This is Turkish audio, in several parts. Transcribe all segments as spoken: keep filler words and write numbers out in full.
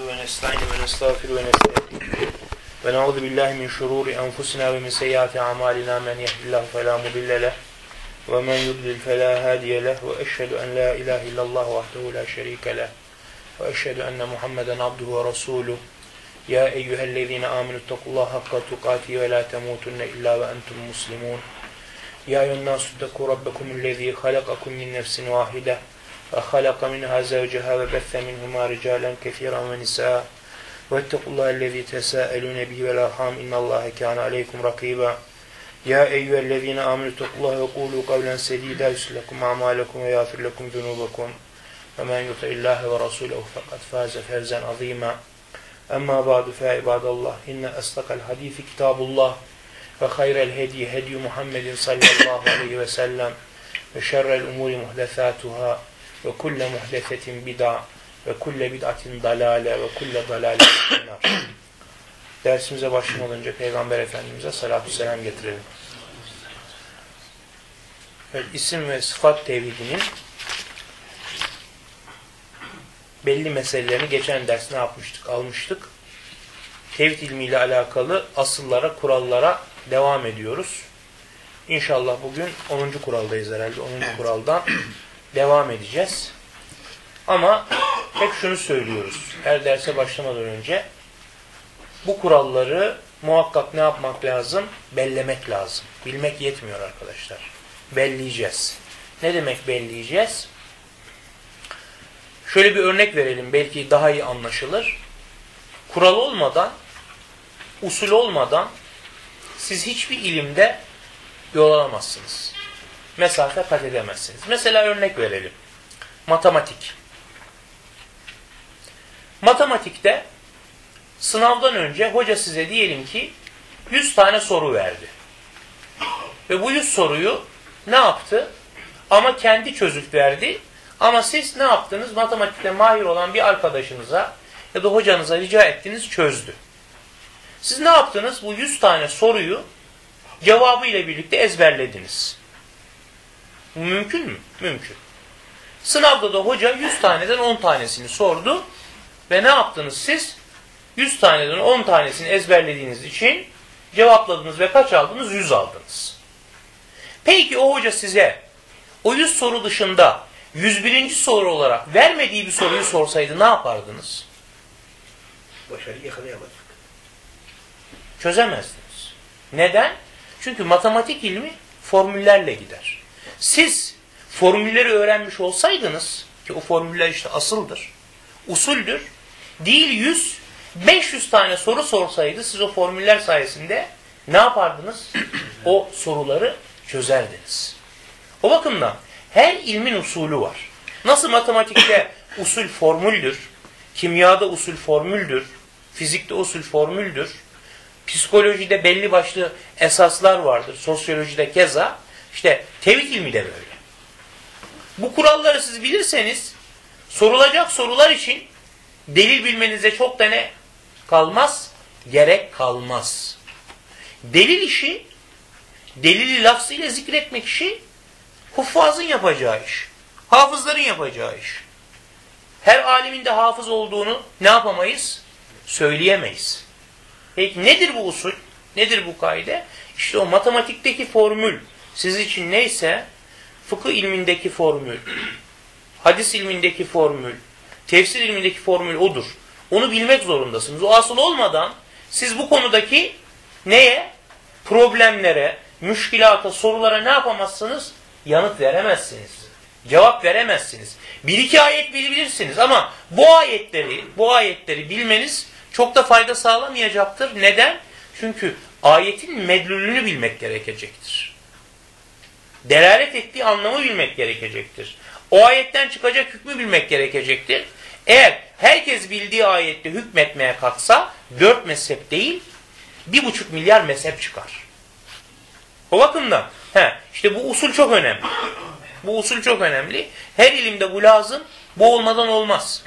nahmedu ve nesta'inu ve nestağfiru ve nesta'in ve na'udhu billahi min şururi enfusina ve min seyyiati a'malina men yehdihillahu fela mudille leh ve men yudlil fela hadiye leh ve eşhedü en la ilahe illallah vahdehu la şerike leh ve eşhedü enne Muhammeden abduhu ve resuluh. Ya eyyühellezine amenüttakullaha hakka tukatihi ve la temutunne illa ve entum muslimun. Ya eyyühennâsü ttekû rabbekumullezî halakakum min nefsin vâhide ve halaka minhâ zevceha ve bethe minhumâ ricâlen kefîran ve nisâ ve ettekullâhellezî tesâelûne bihi vel arhâm innallâhe kâne aleykum rakîbâ. Ya eyyühellezîne amenüttakullaha ve kûlû kavlen sedîdâ yuslih a'mâlekum ve yâfir lekum zunûbekum ve men yuti'illâhe ve rasûlehu fekad fâze fevzen azîmâ. Amma ba'du fe ibadallah inne asdaqal hadisi kitabullah ve hayral hedi hedi Muhammedin sallallahu aleyhi ve sellem ve şerrel umuri muhdesatuhâ ve kulle muhdesetin bid'a ve kulle bid'atin dalale ve kulle dalaletin finnar. Dersimize başlamadan önce Peygamber Efendimiz'e salatü selam getirelim. Evet, isim ve sıfat tevhidinin belli meselelerini geçen ders ne yapmıştık? Almıştık. Tevhid ilmiyle alakalı asıllara, kurallara devam ediyoruz. İnşallah bugün onuncu kuraldayız herhalde. onuncu Evet. kuraldan devam edeceğiz. Ama hep şunu söylüyoruz. Her derse başlamadan önce bu kuralları muhakkak ne yapmak lazım? Bellemek lazım. Bilmek yetmiyor arkadaşlar. Belleyeceğiz. Ne demek belleyeceğiz? Şöyle bir örnek verelim. Belki daha iyi anlaşılır. Kural olmadan, usul olmadan siz hiçbir ilimde yol alamazsınız. Mesafe kat edemezsiniz. Mesela örnek verelim. Matematik. Matematikte sınavdan önce hoca size diyelim ki yüz tane soru verdi. Ve bu yüz soruyu ne yaptı? Ama kendi çözüp verdi. Ama siz ne yaptınız? Matematikte mahir olan bir arkadaşınıza ya da hocanıza rica ettiniz, çözdü. Siz ne yaptınız? Bu yüz tane soruyu cevabı ile birlikte ezberlediniz. Bu mümkün mü? Mümkün. Sınavda da hoca yüz taneden on tanesini sordu ve ne yaptınız siz? yüz taneden on tanesini ezberlediğiniz için cevapladınız ve kaç aldınız? yüz aldınız. Peki o hoca size o yüz soru dışında yüz birinci soru olarak vermediği bir soruyu sorsaydı ne yapardınız? Başarıyı yakalayamadık. Çözemezdiniz. Neden? Çünkü matematik ilmi formüllerle gider. Siz formülleri öğrenmiş olsaydınız, ki o formüller işte asıldır, usuldür, değil yüz, beş yüz tane soru sorsaydı siz o formüller sayesinde ne yapardınız? O soruları çözerdiniz. O bakımdan her ilmin usulü var. Nasıl matematikte usul formüldür, kimyada usul formüldür, fizikte usul formüldür, psikolojide belli başlı esaslar vardır, sosyolojide keza, işte tevhid ilmi de böyle. Bu kuralları siz bilirseniz, sorulacak sorular için delil bilmenize çok da ne kalmaz? Gerek kalmaz. Delil işi, delili lafzıyla zikretmek işi, huffazın yapacağı iş. Hafızların yapacağı iş. Her alimin de hafız olduğunu ne yapamayız? Söyleyemeyiz. Peki nedir bu usul? Nedir bu kaide? İşte o matematikteki formül siz için neyse, fıkıh ilmindeki formül, hadis ilmindeki formül, tefsir ilmindeki formül odur. Onu bilmek zorundasınız. O asıl olmadan siz bu konudaki neye? Problemlere, müşkilata, sorulara ne yapamazsınız? Yanıt veremezsiniz. Cevap veremezsiniz. Bir iki ayet bilebilirsiniz ama bu ayetleri, bu ayetleri bilmeniz çok da fayda sağlamayacaktır. Neden? Çünkü ayetin medlulünü bilmek gerekecektir. Delalet ettiği anlamı bilmek gerekecektir. O ayetten çıkacak hükmü bilmek gerekecektir. Eğer herkes bildiği ayette hükmetmeye kalksa dört mezhep değil, bir buçuk milyar mezhep çıkar. O bakımdan he, işte bu usul çok önemli. Bu usul çok önemli. Her ilimde bu lazım. Bu olmadan olmaz.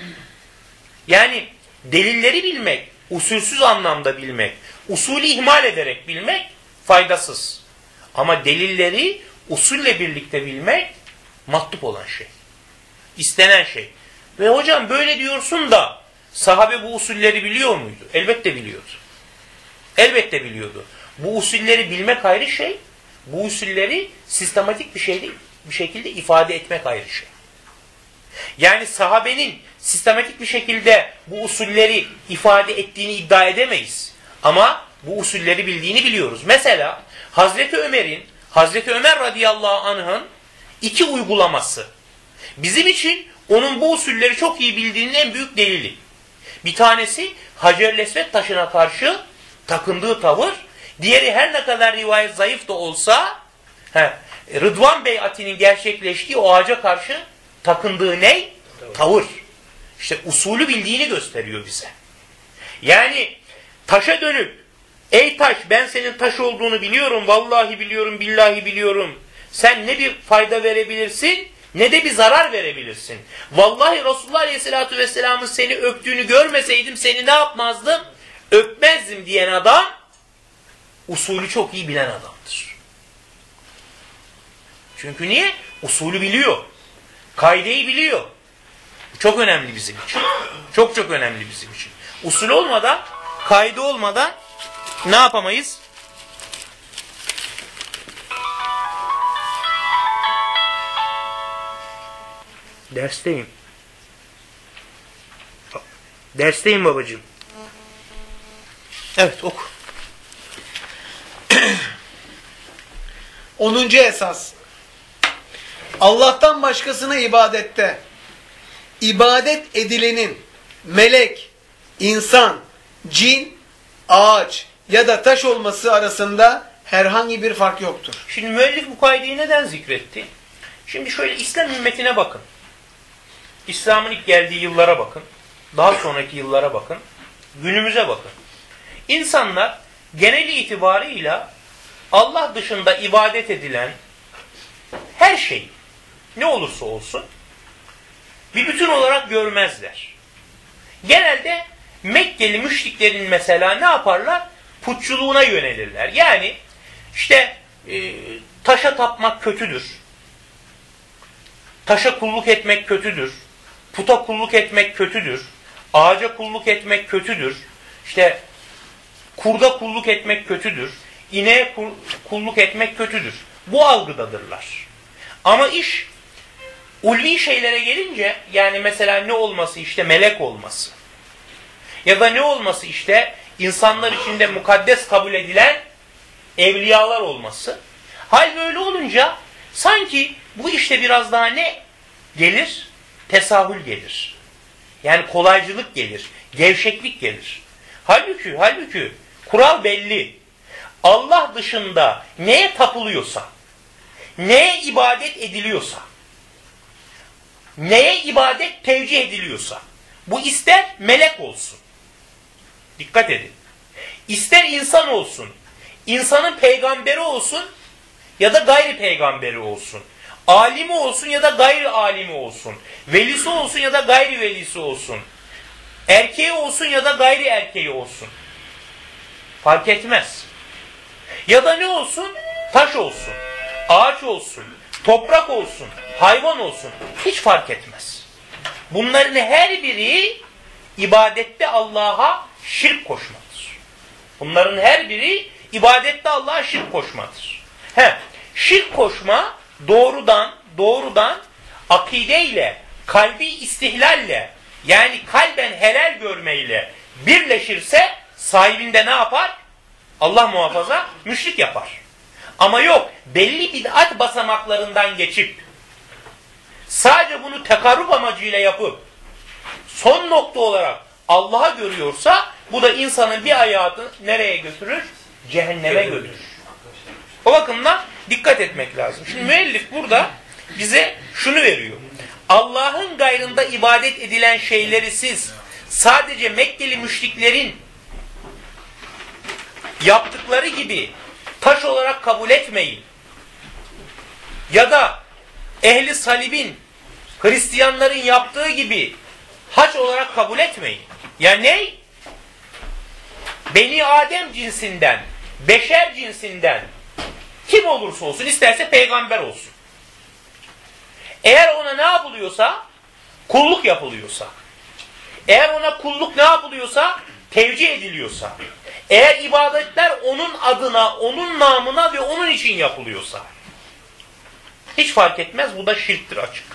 Yani delilleri bilmek, usulsüz anlamda bilmek, usulü ihmal ederek bilmek faydasız. Ama delilleri usulle birlikte bilmek matlup olan şey. İstenen şey. Ve hocam böyle diyorsun da Sahabe bu usulleri biliyor muydu? Elbette biliyordu. Elbette biliyordu. Bu usulleri bilmek ayrı şey, bu usulleri sistematik bir şeyde, bir şekilde ifade etmek ayrı şey. Yani sahabenin sistematik bir şekilde bu usulleri ifade ettiğini iddia edemeyiz. Ama bu usulleri bildiğini biliyoruz. Mesela Hazreti Ömer'in, Hazreti Ömer radıyallahu anh'ın iki uygulaması bizim için onun bu usulleri çok iyi bildiğinin en büyük delili. Bir tanesi Hacer-i Esved taşına karşı takındığı tavır, diğeri her ne kadar rivayet zayıf da olsa he, Rıdvan beyatinin gerçekleştiği o ağaca karşı takındığı ne? Tavır. İşte usulü bildiğini gösteriyor bize. Yani taşa dönüp ey taş ben senin taş olduğunu biliyorum, vallahi biliyorum, billahi biliyorum. Sen ne bir fayda verebilirsin ne de bir zarar verebilirsin. Vallahi Resulullah Aleyhisselatü Vesselam'ın seni öptüğünü görmeseydim seni ne yapmazdım? Öpmezdim diyen adam usulü çok iyi bilen adamdır. Çünkü niye? Usulü biliyor. Kaideyi biliyor. Çok önemli bizim için. Çok çok önemli bizim için. Usul olmadan, kaide olmadan ne yapamayız? Dersteyim. Dersteyim babacığım. Evet oku. Onuncu esas. Allah'tan başkasına ibadette ibadet edilenin melek, insan, cin, ağaç ya da taş olması arasında herhangi bir fark yoktur. Şimdi müellif bu kaideyi neden zikretti? Şimdi şöyle İslam ümmetine bakın. İslam'ın ilk geldiği yıllara bakın. Daha sonraki yıllara bakın. Günümüze bakın. İnsanlar geneli itibarıyla Allah dışında ibadet edilen her şey ne olursa olsun bir bütün olarak görmezler. Genelde Mekkeli müşriklerin mesela ne yaparlar? Putçuluğuna yönelirler. Yani işte e, taşa tapmak kötüdür. Taşa kulluk etmek kötüdür. Puta kulluk etmek kötüdür. Ağaca kulluk etmek kötüdür. İşte kurda kulluk etmek kötüdür. İneğe kulluk etmek kötüdür. Bu algıdadırlar. Ama iş ulvi şeylere gelince yani mesela ne olması işte melek olması ya da ne olması işte insanlar içinde mukaddes kabul edilen evliyalar olması. Hal böyle olunca sanki bu işte biraz daha ne gelir? Tesahül gelir. Yani kolaycılık gelir. Gevşeklik gelir. Halbuki, halbuki kural belli. Allah dışında neye tapılıyorsa, neye ibadet ediliyorsa, neye ibadet tevcih ediliyorsa, bu ister melek olsun. Dikkat edin. İster insan olsun, insanın peygamberi olsun ya da gayri peygamberi olsun. Alimi olsun ya da gayri alimi olsun. Velisi olsun ya da gayri velisi olsun. Erkeği olsun ya da gayri erkeği olsun. Fark etmez. Ya da ne olsun? Taş olsun, ağaç olsun, toprak olsun, hayvan olsun. Hiç fark etmez. Bunların her biri ibadette Allah'a şirk koşmadır. Bunların her biri ibadette Allah'a şirk koşmadır. He, şirk koşma doğrudan doğrudan akideyle, kalbi istihlalle yani kalben helal görmeyle birleşirse sahibinde ne yapar? Allah muhafaza müşrik yapar. Ama yok belli bid'at basamaklarından geçip sadece bunu tekarrub amacıyla yapıp son nokta olarak Allah'a görüyorsa bu da insanın bir hayatını nereye götürür? Cehenneme götürür. O bakımdan dikkat etmek lazım. Şimdi müellif burada bize şunu veriyor. Allah'ın gayrında ibadet edilen şeyleri siz sadece Mekkeli müşriklerin yaptıkları gibi taş olarak kabul etmeyin. Ya da ehli salibin, Hristiyanların yaptığı gibi haç olarak kabul etmeyin. Ya ne? Beni Adem cinsinden, beşer cinsinden kim olursa olsun, isterse peygamber olsun. Eğer ona ne yapılıyorsa, kulluk yapılıyorsa, eğer ona kulluk ne yapılıyorsa, tevcih ediliyorsa, eğer ibadetler onun adına, onun namına ve onun için yapılıyorsa, hiç fark etmez, bu da şirktir açık.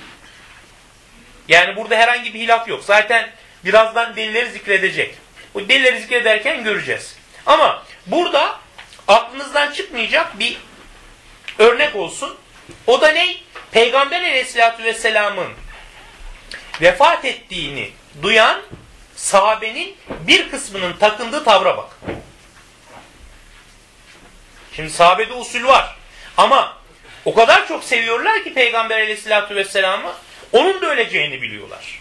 Yani burada herhangi bir hilaf yok. Zaten birazdan delilleri zikredecek. O delilleri zikrederken göreceğiz. Ama burada aklınızdan çıkmayacak bir örnek olsun. O da ne? Peygamber Aleyhisselatü Vesselam'ın vefat ettiğini duyan sahabenin bir kısmının takındığı tavra bak. Şimdi sahabede usul var. Ama o kadar çok seviyorlar ki Peygamber Aleyhisselatü Vesselam'ı, onun da öleceğini biliyorlar.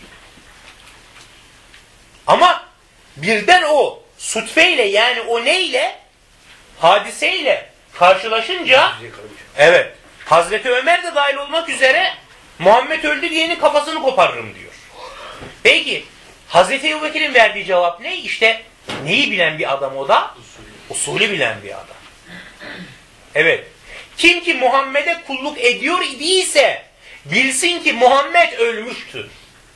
Ama birden o sutfeyle, yani o neyle? Hadiseyle karşılaşınca, evet, Hazreti Ömer de dahil olmak üzere Muhammed öldü diyenin kafasını koparırım diyor. Peki Hazreti Ebubekir'in verdiği cevap ne? İşte neyi bilen bir adam o da? Usulü bilen bir adam. Evet. Kim ki Muhammed'e kulluk ediyor idiyse bilsin ki Muhammed ölmüştür.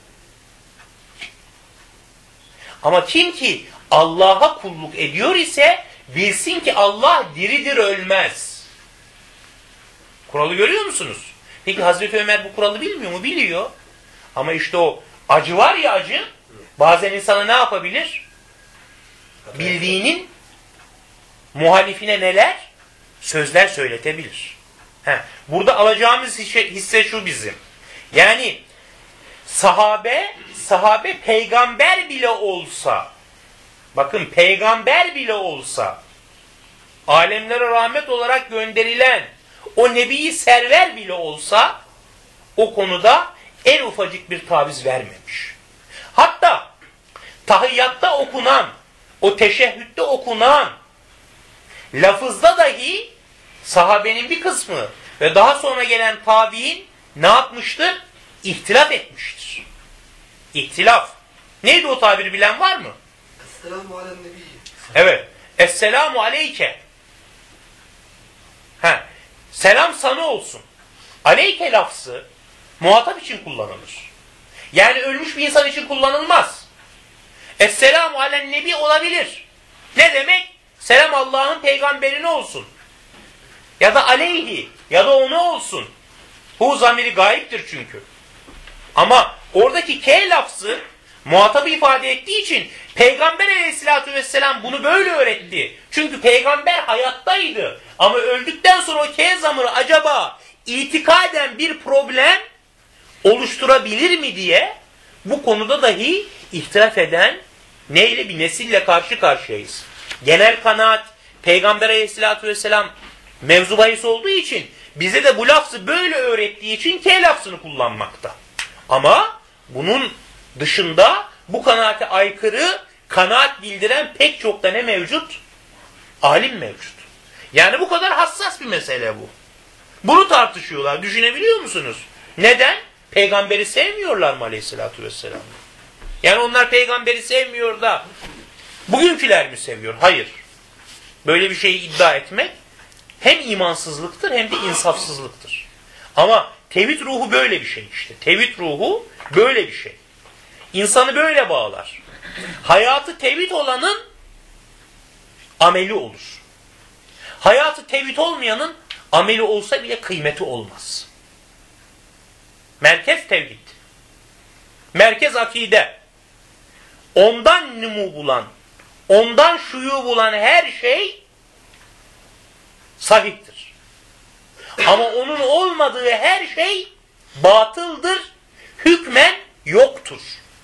Ama kim ki Allah'a kulluk ediyor ise bilsin ki Allah diridir, ölmez. Kuralı görüyor musunuz? Peki Hazreti Ömer bu kuralı bilmiyor mu? Biliyor. Ama işte o acı var ya, acı, bazen insana ne yapabilir? Bildiğinin muhalifine neler? Sözler söyletebilir. Heh. Burada alacağımız hisse şu bizim. Yani sahabe, sahabe peygamber bile olsa, bakın peygamber bile olsa, alemlere rahmet olarak gönderilen o Nebi-i Server bile olsa o konuda en ufacık bir taviz vermemiş. Hatta tahiyyatta okunan, o teşehhütte okunan lafızda dahi sahabenin bir kısmı ve daha sonra gelen tabiin ne yapmıştır? İhtilaf etmiştir. İhtilaf. Neydi o tabiri bilen var mı? Esselamu alen nebiyyi. Evet. Esselamu aleyke. Ha. Selam sana olsun. Aleyke lafzı muhatap için kullanılır. Yani ölmüş bir insan için kullanılmaz. Esselamu alen nebi olabilir. Ne demek? Selam Allah'ın peygamberine olsun. Ya da aleyhi, ya da ona olsun. Hu zamiri gayiptir çünkü. Ama oradaki K lafzı muhatabı ifade ettiği için Peygamber Aleyhisselatü Vesselam bunu böyle öğretti. Çünkü peygamber hayattaydı. Ama öldükten sonra o K zamiri acaba itikaden bir problem oluşturabilir mi diye bu konuda dahi ihtilaf eden neyle, bir nesille karşı karşıyayız. Genel kanaat Peygamber Aleyhisselatü Vesselam mevzu bahis olduğu için bize de bu lafzı böyle öğrettiği için K lafzını kullanmakta. Ama bunun dışında bu kanaate aykırı kanaat bildiren pek çok da ne mevcut? Alim mevcut. Yani bu kadar hassas bir mesele bu. Bunu tartışıyorlar. Düşünebiliyor musunuz? Neden? Peygamberi sevmiyorlar mı Aleyhisselatü Vesselam? Yani onlar peygamberi sevmiyor da bugünküler mi seviyor? Hayır. Böyle bir şeyi iddia etmek hem imansızlıktır hem de insafsızlıktır. Ama tevhid ruhu böyle bir şey işte. Tevhid ruhu böyle bir şey. İnsanı böyle bağlar. Hayatı tevhid olanın ameli olur. Hayatı tevhid olmayanın ameli olsa bile kıymeti olmaz. Merkez tevhid. Merkez akide. Ondan numu bulan, ondan şuyu bulan her şey sahiptir. Ama onun olmadığı her şey batıldır, hükmen yoktur.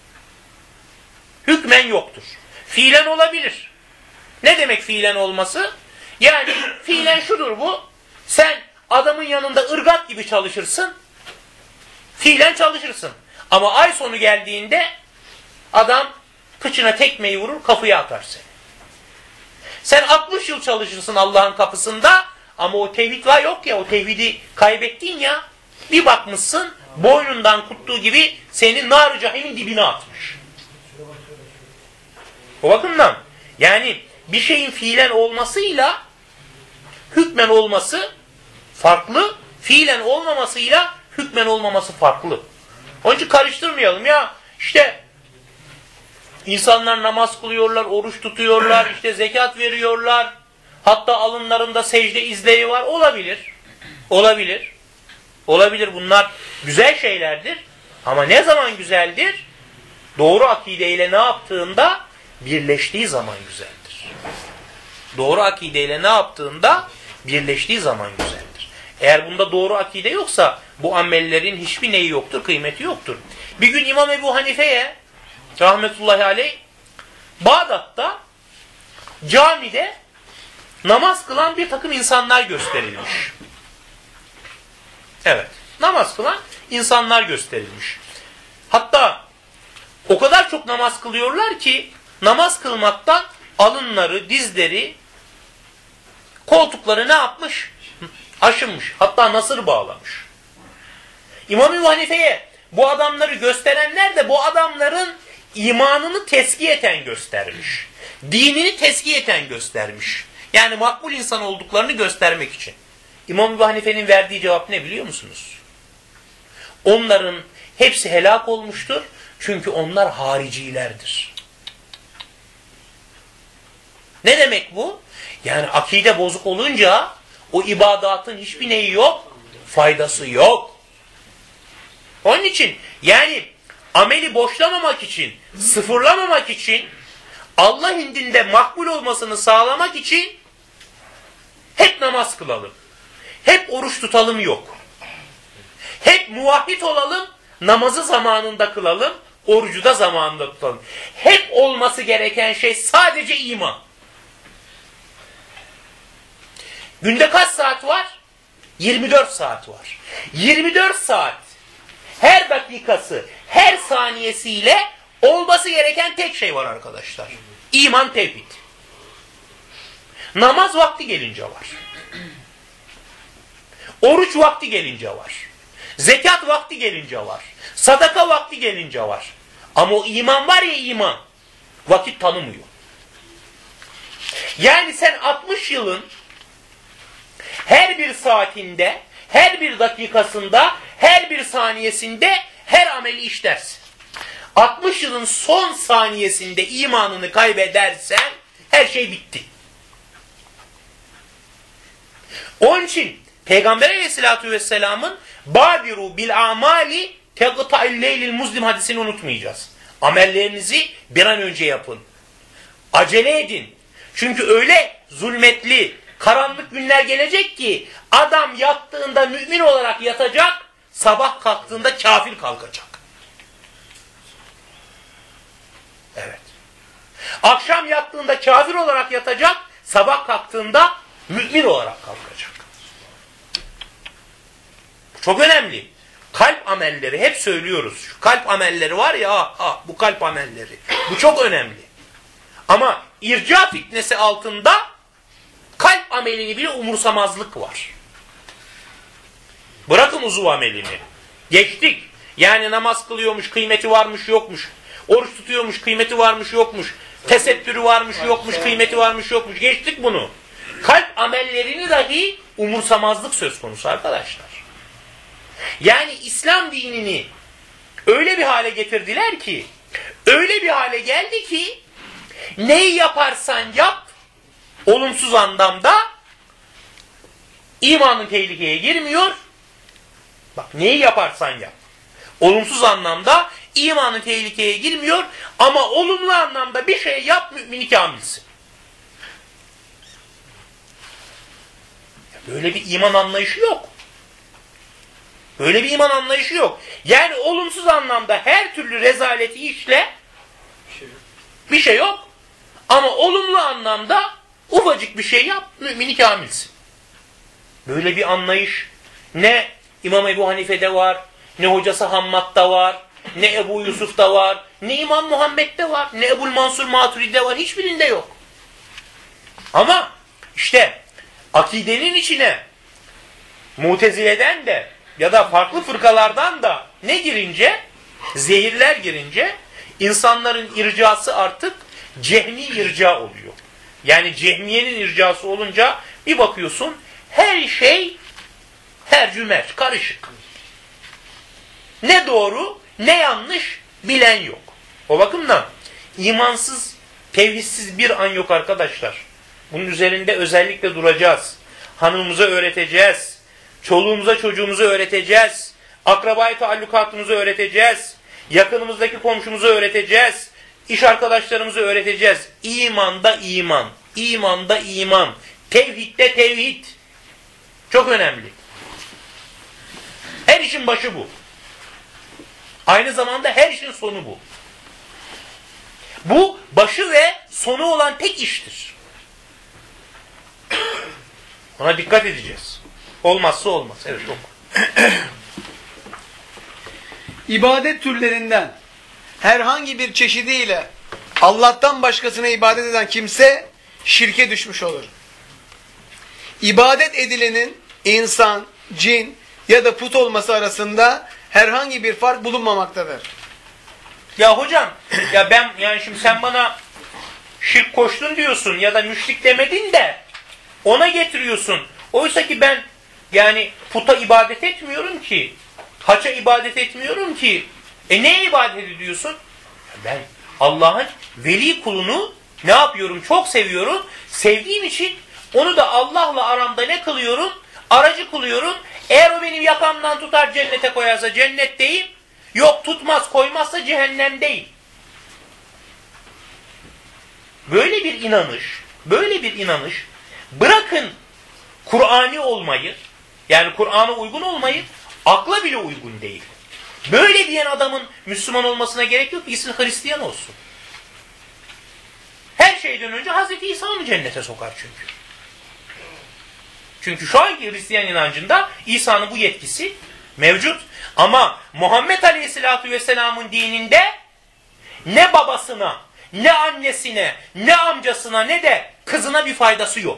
Hükmen yoktur. Fiilen olabilir. Ne demek fiilen olması? Yani fiilen şudur bu, sen adamın yanında ırgat gibi çalışırsın, fiilen çalışırsın. Ama ay sonu geldiğinde adam kıçına tekmeyi vurur, kafaya atar seni. Sen altmış yıl çalışırsın Allah'ın kapısında ama o tevhid var yok ya, o tevhidi kaybettin ya, bir bakmışsın boynundan kuttuğu gibi seni nar-ı cahimin dibine atmış. O bakımdan yani bir şeyin fiilen olmasıyla hükmen olması farklı, fiilen olmamasıyla hükmen olmaması farklı. Onun için karıştırmayalım ya. İşte İnsanlar namaz kılıyorlar, oruç tutuyorlar, işte zekat veriyorlar. Hatta alınlarında secde izleri var. Olabilir. Olabilir. Olabilir. Bunlar güzel şeylerdir. Ama ne zaman güzeldir? Doğru akideyle ne yaptığında? Birleştiği zaman güzeldir. Doğru akideyle ne yaptığında? Birleştiği zaman güzeldir. Eğer bunda doğru akide yoksa bu amellerin hiçbir neyi yoktur, kıymeti yoktur. Bir gün İmam Ebu Hanife'ye rahmetullahi aleyh Bağdat'ta camide namaz kılan bir takım insanlar gösterilmiş. Evet, namaz kılan insanlar gösterilmiş. Hatta o kadar çok namaz kılıyorlar ki namaz kılmaktan alınları, dizleri, koltukları ne yapmış? Aşınmış. Hatta nasır bağlamış. İmam Ebu Hanife'ye bu adamları gösterenler de bu adamların imanını tezkiyeten göstermiş. Dinini tezkiyeten göstermiş. Yani makbul insan olduklarını göstermek için. İmam Ebu Hanife'nin verdiği cevap ne biliyor musunuz? Onların hepsi helak olmuştur. Çünkü onlar haricilerdir. Ne demek bu? Yani akide bozuk olunca o ibadatın hiçbir neyi yok? Faydası yok. Onun için yani ameli boşlamamak için, sıfırlamamak için, Allah indinde makbul olmasını sağlamak için hep namaz kılalım. Hep oruç tutalım yok. Hep muvahhid olalım, namazı zamanında kılalım, orucu da zamanında tutalım. Hep olması gereken şey sadece iman. Günde kaç saat var? yirmi dört saat var. yirmi dört saat her dakikası, her saniyesiyle olması gereken tek şey var arkadaşlar. İman, tevhid. Namaz vakti gelince var. Oruç vakti gelince var. Zekat vakti gelince var. Sadaka vakti gelince var. Ama o iman var ya, iman vakit tanımıyor. Yani sen altmış yılın her bir saatinde, her bir dakikasında, her bir saniyesinde her ameli işlersin. altmış yılın son saniyesinde imanını kaybedersen her şey bitti. Onun için Peygamber Aleyhisselatü Vesselam'ın "Badiru bil amali teqta'il leylil muzlim" hadisini unutmayacağız. Amellerinizi bir an önce yapın. Acele edin. Çünkü öyle zulmetli, karanlık günler gelecek ki adam yattığında mümin olarak yatacak, sabah kalktığında kafir kalkacak. Evet. Akşam yattığında kafir olarak yatacak, sabah kalktığında mümin olarak kalkacak. Çok önemli. Kalp amelleri, hep söylüyoruz. Şu kalp amelleri var ya, ah, ah, bu kalp amelleri. Bu çok önemli. Ama irca fitnesi altında kalp amelini bile umursamazlık var. Bırakın uzuv amelini. Geçtik. Yani namaz kılıyormuş, kıymeti varmış yokmuş. Oruç tutuyormuş, kıymeti varmış yokmuş. Tesettürü varmış yokmuş, kıymeti varmış yokmuş. Geçtik bunu. Kalp amellerini dahi umursamazlık söz konusu arkadaşlar. Yani İslam dinini öyle bir hale getirdiler ki, öyle bir hale geldi ki neyi yaparsan yap, olumsuz anlamda imanın tehlikeye girmiyor. Bak, neyi yaparsan yap, olumsuz anlamda imanın tehlikeye girmiyor ama olumlu anlamda bir şey yap, mümin-i kamilsin. Böyle bir iman anlayışı yok. Böyle bir iman anlayışı yok. Yani olumsuz anlamda her türlü rezaleti işle, bir şey yok. Ama olumlu anlamda ufacık bir şey yap, mümin-i kamilsin. Böyle bir anlayış ne İmam Ebu Hanife'de var, ne hocası Hammad'da var, ne Ebu Yusuf'da var, ne İmam Muhammed'de var, ne Ebul Mansur Maturidi'de var. Hiçbirinde yok. Ama işte akidenin içine Mutezile'den de ya da farklı fırkalardan da ne girince, zehirler girince insanların ircası artık cehmi irca oluyor. Yani cehmiyenin ircası olunca bir bakıyorsun her şey hercümer, karışık. Ne doğru ne yanlış bilen yok. O bakımdan imansız, tevhidsiz bir an yok arkadaşlar. Bunun üzerinde özellikle duracağız. Hanımımıza öğreteceğiz. Çoluğumuza çocuğumuza öğreteceğiz. Akrabayı taallukatımızı öğreteceğiz. Yakınımızdaki komşumuzu öğreteceğiz. İş arkadaşlarımızı öğreteceğiz. İmanda iman. İmanda iman. Tevhidde tevhid. Çok önemli. Her işin başı bu. Aynı zamanda her işin sonu bu. Bu başı ve sonu olan tek iştir. Ona dikkat edeceğiz. Olmazsa olmaz. Evet, oku. İbadet türlerinden herhangi bir çeşidiyle Allah'tan başkasına ibadet eden kimse şirke düşmüş olur. İbadet edilenin insan, cin ya da put olması arasında herhangi bir fark bulunmamaktadır. Ya hocam, ya ben yani şimdi sen bana şirk koştun diyorsun ya da müşrik demedin de ona getiriyorsun. Oysa ki ben yani puta ibadet etmiyorum ki. Haça ibadet etmiyorum ki. E neye ibadet ediyorsun? Ben Allah'ın veli kulunu ne yapıyorum? Çok seviyorum. Sevdiğim için onu da Allah'la aramda ne kılıyorum? Aracı kılıyorum. Eğer o benim yakamdan tutar cennete koyarsa cennetteyim. Yok tutmaz koymazsa cehennemdeyim. Böyle bir inanış, böyle bir inanış, bırakın Kur'ani olmayı, yani Kur'an'a uygun olmayı, akla bile uygun değil. Böyle diyen adamın Müslüman olmasına gerek yok, gitsin Hristiyan olsun. Her şeyden önce Hazreti İsa onu cennete sokar çünkü. Çünkü şu anki Hristiyan inancında İsa'nın bu yetkisi mevcut. Ama Muhammed Aleyhisselatü Vesselam'ın dininde ne babasına, ne annesine, ne amcasına, ne de kızına bir faydası yok.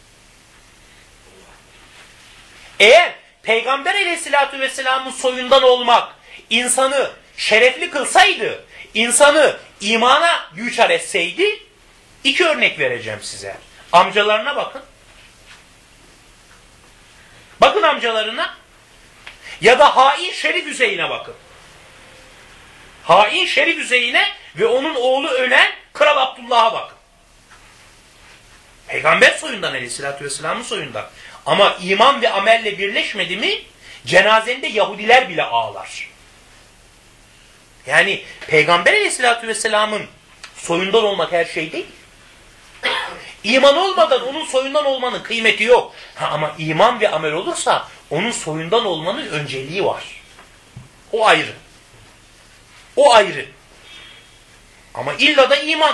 Eğer Peygamber Aleyhisselatü Vesselam'ın soyundan olmak insanı şerefli kılsaydı, insanı imana düçar etseydi, iki örnek vereceğim size. Amcalarına bakın. Bakın amcalarına. Ya da hain Şerif Hüseyin'e bakın. Hain Şerif Hüseyin'e ve onun oğlu ölen Kral Abdullah'a bakın. Peygamber soyundan, Aleyhisselatü Vesselam'ın soyundan. Ama iman ve amelle birleşmedi mi cenazende Yahudiler bile ağlar. Yani Peygamber Aleyhisselatü Vesselam'ın soyundan olmak her şey değil. İman olmadan onun soyundan olmanın kıymeti yok. Ha, ama iman ve amel olursa onun soyundan olmanın önceliği var. O ayrı. O ayrı. Ama illa da iman.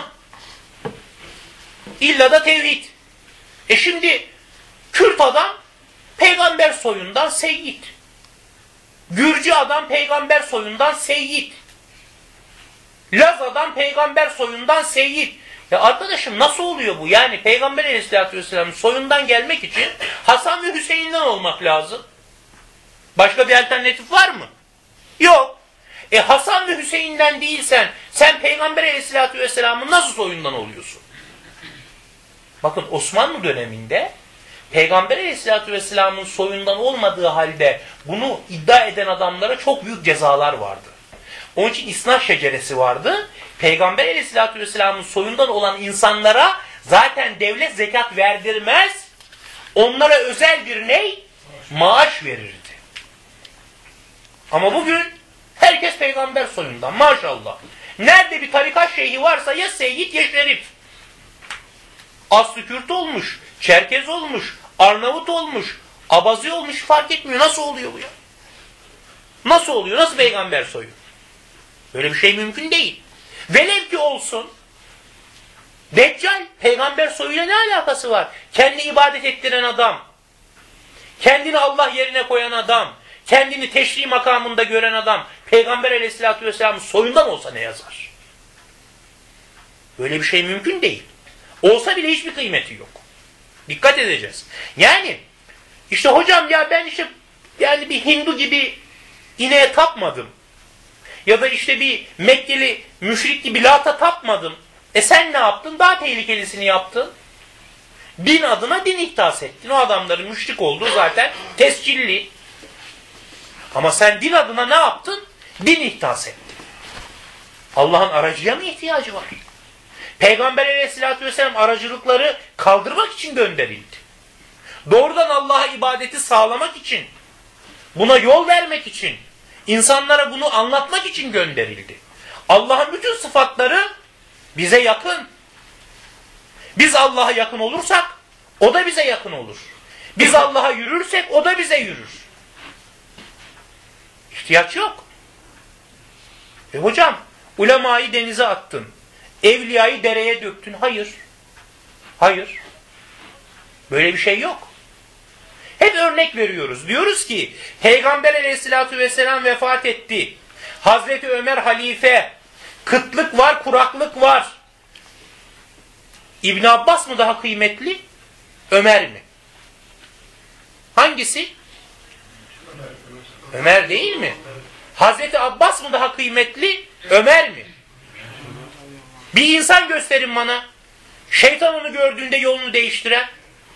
İlla da tevhid. E şimdi Kürt adam peygamber soyundan seyyid. Gürcü adam peygamber soyundan seyyid. Laz adam peygamber soyundan seyyid. Ya arkadaşım nasıl oluyor bu? Yani Peygamber Aleyhisselatü Vesselam'ın soyundan gelmek için Hasan ve Hüseyin'den olmak lazım. Başka bir alternatif var mı? Yok. E Hasan ve Hüseyin'den değilsen sen Peygamber Aleyhisselatü Vesselam'ın nasıl soyundan oluyorsun? Bakın Osmanlı döneminde Peygamber Aleyhisselatü Vesselam'ın soyundan olmadığı halde bunu iddia eden adamlara çok büyük cezalar vardı. Onun için isnat şeceresi vardı. Peygamber Aleyhisselatü Vesselam'ın soyundan olan insanlara zaten devlet zekat verdirmez. Onlara özel bir ney? Maaş verirdi. Ama bugün herkes peygamber soyundan maşallah. Nerede bir tarikat şeyhi varsa ya seyyid ya şerif. Aslı Kürt olmuş, Çerkez olmuş, Arnavut olmuş, Abazi olmuş fark etmiyor. Nasıl oluyor bu ya? Nasıl oluyor? Nasıl peygamber soyu? Böyle bir şey mümkün değil. Velev ki olsun. Deccal peygamber soyuyla ne alakası var? Kendi ibadet ettiren adam, kendini Allah yerine koyan adam, kendini teşri makamında gören adam, Peygamber Aleyhisselatü Vesselam'ın soyundan olsa ne yazar? Böyle bir şey mümkün değil. Olsa bile hiçbir kıymeti yok. Dikkat edeceğiz. Yani işte hocam ya ben işte yani bir Hindu gibi ineğe tapmadım. Ya da işte bir Mekkeli müşrik gibi Lat'a tapmadım. E sen ne yaptın? Daha tehlikelisini yaptın. Din adına din ihdas ettin. O adamların müşrik olduğu zaten tescilli. Ama sen din adına ne yaptın? Din ihdas ettin. Allah'ın aracıya mı ihtiyacı var? Peygamber aleyhissalatü vesselam aracılıkları kaldırmak için gönderildi. Doğrudan Allah'a ibadeti sağlamak için, buna yol vermek için, insanlara bunu anlatmak için gönderildi. Allah'ın bütün sıfatları bize yakın. Biz Allah'a yakın olursak o da bize yakın olur. Biz Allah'a yürürsek o da bize yürür. İhtiyaç yok. E hocam, ulemayı denize attın. Evliyayı dereye döktün. Hayır. Hayır. Böyle bir şey yok. Hep örnek veriyoruz. Diyoruz ki Peygamber aleyhissalatü vesselam vefat etti. Hazreti Ömer halife. Kıtlık var, kuraklık var. İbn Abbas mı daha kıymetli? Ömer mi? Hangisi? Ömer, Ömer değil mi? Hazreti Abbas mı daha kıymetli? Ömer mi? Bir insan gösterin bana. Şeytan onu gördüğünde yolunu değiştiren.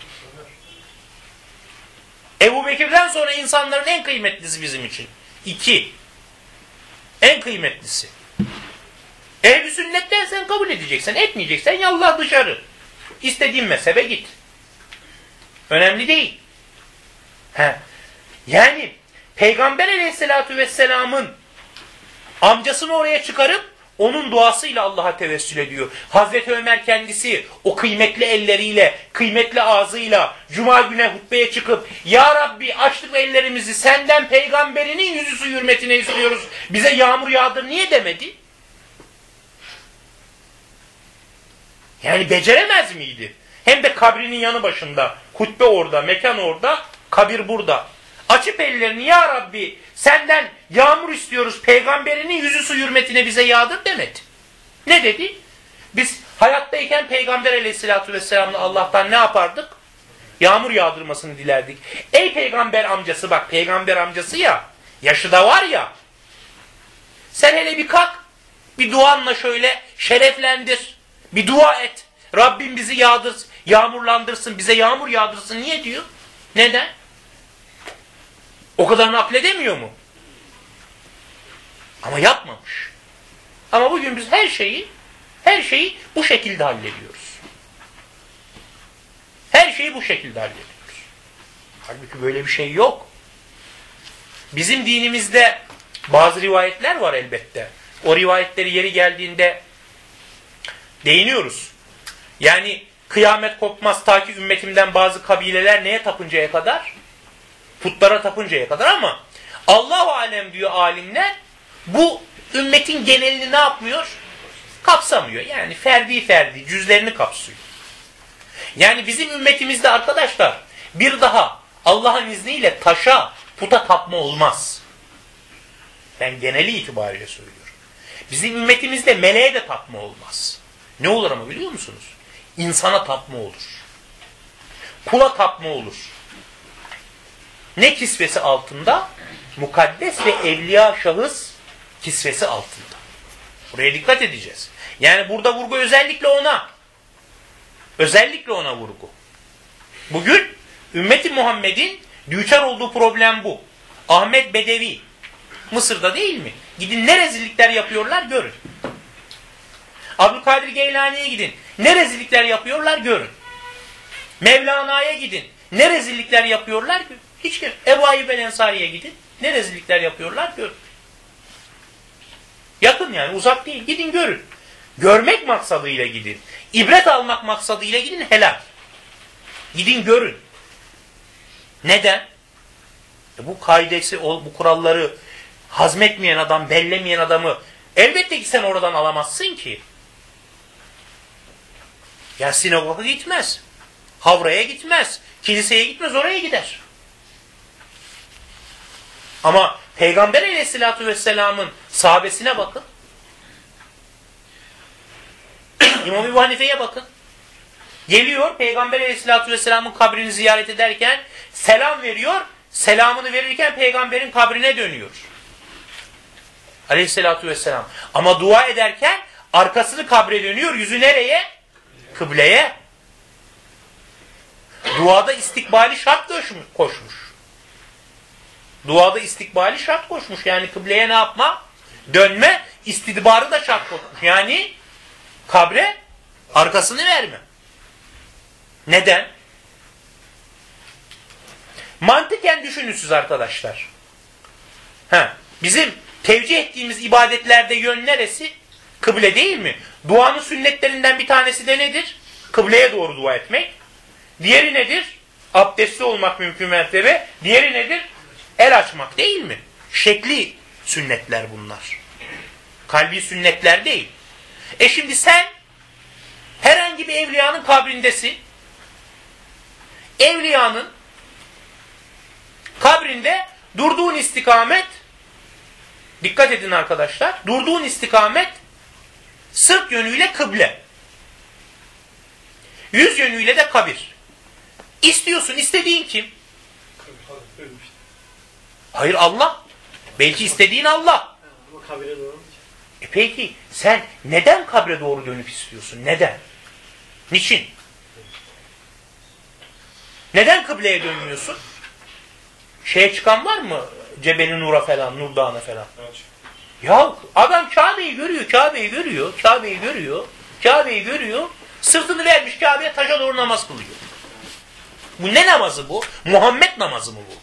Ebu Bekir'den sonra insanların en kıymetlisi bizim için. İki. En kıymetlisi. Ehl-i sünnetten sen kabul edeceksen, etmeyeceksen yallah dışarı. İstediğin mezhebe git. Önemli değil. He. Yani Peygamber aleyhissalatü vesselamın amcasını oraya çıkarıp onun duasıyla Allah'a tevessül ediyor. Hazreti Ömer kendisi o kıymetli elleriyle, kıymetli ağzıyla Cuma günü hutbeye çıkıp Ya Rabbi açtık ellerimizi senden peygamberinin yüzüsü hürmetine istiyoruz. Bize yağmur yağdır niye demedi? Yani beceremez miydi? Hem de kabrinin yanı başında. Hutbe orada, mekan orada, kabir burada. Açıp ellerini Ya Rabbi senden yağmur istiyoruz. Peygamberinin yüzüsü hürmetine bize yağdır demedi. Ne dedi? Biz hayattayken Peygamber aleyhissalatü vesselam'la Allah'tan ne yapardık? Yağmur yağdırmasını dilerdik. Ey peygamber amcası bak peygamber amcası ya. Yaşı da var ya. Sen hele bir kalk. Bir duanla şöyle şereflendir. Bir dua et. Rabbim bizi yağdırsın, yağmurlandırsın, bize yağmur yağdırsın. Niye diyor? Neden? O kadar nakledemiyor mu? Ama yapmamış. Ama bugün biz her şeyi, her şeyi bu şekilde hallediyoruz. Her şeyi bu şekilde hallediyoruz. Halbuki böyle bir şey yok. Bizim dinimizde bazı rivayetler var elbette. O rivayetleri yeri geldiğinde değiniyoruz. Yani kıyamet kopmaz ta ki ümmetimden bazı kabileler neye tapıncaya kadar? Putlara tapıncaya kadar ama Allah-u Alem diyor alimler bu ümmetin genelini ne yapmıyor? Kapsamıyor. Yani ferdi ferdi cüzlerini kapsıyor. Yani bizim ümmetimizde arkadaşlar bir daha Allah'ın izniyle taşa, puta tapma olmaz. Ben geneli itibariyle söylüyorum. Bizim ümmetimizde meleğe de tapma olmaz. Ne olur ama biliyor musunuz? İnsana tapma olur. Kula tapma olur. Ne kisvesi altında? Mukaddes ve evliya şahıs kisvesi altında. Buraya dikkat edeceğiz. Yani burada vurgu özellikle ona. Özellikle ona vurgu. Bugün ümmeti Muhammed'in düçar olduğu problem bu. Ahmet Bedevi. Mısır'da değil mi? Gidin ne rezillikler yapıyorlar görün. Abdülkadir Geylani'ye gidin. Ne rezillikler yapıyorlar görün. Mevlana'ya gidin. Ne rezillikler yapıyorlar görün. Hiç görün. Ebu Ayyub el-Ensari'ye gidin. Ne rezillikler yapıyorlar görün. Yakın yani uzak değil. Gidin görün. Görmek maksadıyla gidin. İbret almak maksadıyla gidin helal. Gidin görün. Neden? E bu kaidesi, bu kuralları hazmetmeyen adam, bellemeyen adamı elbette ki sen oradan alamazsın ki. Ya sinagoga gitmez. Havraya gitmez. Kiliseye gitmez, oraya gider. Ama Peygamber aleyhissalatü vesselamın sahabesine bakın. İmam Ebu Hanife'ye bakın. Geliyor Peygamber aleyhissalatü vesselamın kabrini ziyaret ederken selam veriyor. Selamını verirken peygamberin kabrine dönüyor. Aleyhissalatü vesselam. Ama dua ederken arkasını kabre dönüyor. Yüzü nereye? Kıbleye. Duada istikbali şart koşmuş. Duada istikbali şart koşmuş. Yani kıbleye ne yapma? Dönme. istidbarı da şart koşmuş. Yani kabre arkasını verme. Neden? Mantıken düşünün siz arkadaşlar. Ha, bizim tevcih ettiğimiz ibadetlerde yön neresi? Kıble değil mi? Duanın sünnetlerinden bir tanesi de nedir? Kıbleye doğru dua etmek. Diğeri nedir? Abdestli olmak mümkün mertebe. Diğeri nedir? El açmak değil mi? Şekli sünnetler bunlar. Kalbi sünnetler değil. E şimdi sen herhangi bir evliyanın kabrindesin. Evliyanın kabrinde durduğun istikamet, dikkat edin arkadaşlar, durduğun istikamet sırt yönüyle kıble. Yüz yönüyle de kabir. İstiyorsun, istediğin kim? Hayır, Allah. Belki istediğin Allah. E peki sen neden kabre doğru dönüp istiyorsun? Neden? Niçin? Neden kıbleye dönmüyorsun? Şeye çıkan var mı? Cebeli Nur'a falan, Nur Dağı'na falan. Ya adam Kabe'yi görüyor, Kabe'yi görüyor, Kabe'yi görüyor, Kabe'yi görüyor. Sırtını vermiş Kabe'ye, taşa doğru namaz kılıyor. Bu ne namazı bu? Muhammed namazı mı bu?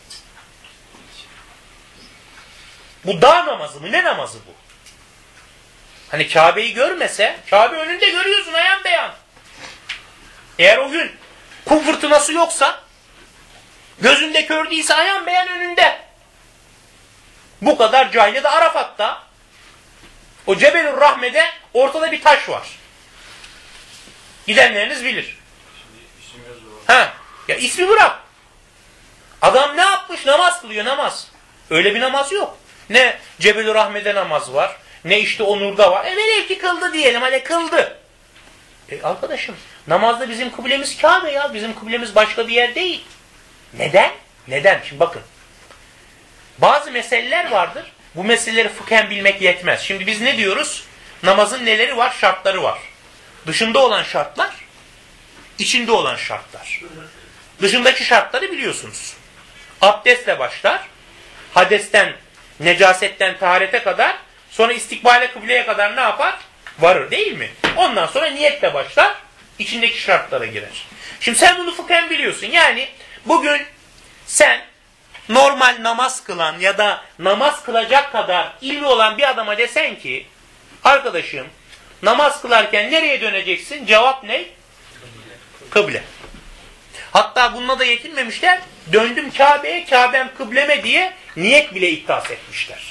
Bu dağ namazı mı? Ne namazı bu? Hani Kabe'yi görmese, Kabe önünde görüyorsun ayan beyan. Eğer o gün kum fırtınası yoksa, gözünde kör değilse ayan beyan önünde. Bu kadar cahili de Arafat'ta. O Cebelur Rahme'de ortada bir taş var. Gidenleriniz bilir. Ha, ya ismi bırak. Adam ne yapmış? Namaz kılıyor, namaz. Öyle bir namaz yok. Ne Cebelur Rahme'de namaz var, ne işte o Nur'da var. E velev ki kıldı diyelim, hani kıldı. E arkadaşım, namazda bizim kıblemiz Kabe ya. Bizim kıblemiz başka bir yer değil. Neden? Neden? Şimdi bakın. Bazı meseleler vardır. Bu meseleleri fıkhen bilmek yetmez. Şimdi biz ne diyoruz? Namazın neleri var? Şartları var. Dışında olan şartlar, içinde olan şartlar. Dışındaki şartları biliyorsunuz. Abdestle başlar. Hadesten, necasetten taharete kadar, sonra istikbale, kıbleye kadar ne yapar? Varır değil mi? Ondan sonra niyetle başlar. İçindeki şartlara girer. Şimdi sen bunu fıkhen biliyorsun. Yani bugün sen normal namaz kılan ya da namaz kılacak kadar ilmi olan bir adama desen ki, arkadaşım namaz kılarken nereye döneceksin? Cevap ne? Kıble. Hatta bununla da yetinmemişler. Döndüm Kabe'ye, Kabe'm kıbleme diye niyet bile iddias etmişler.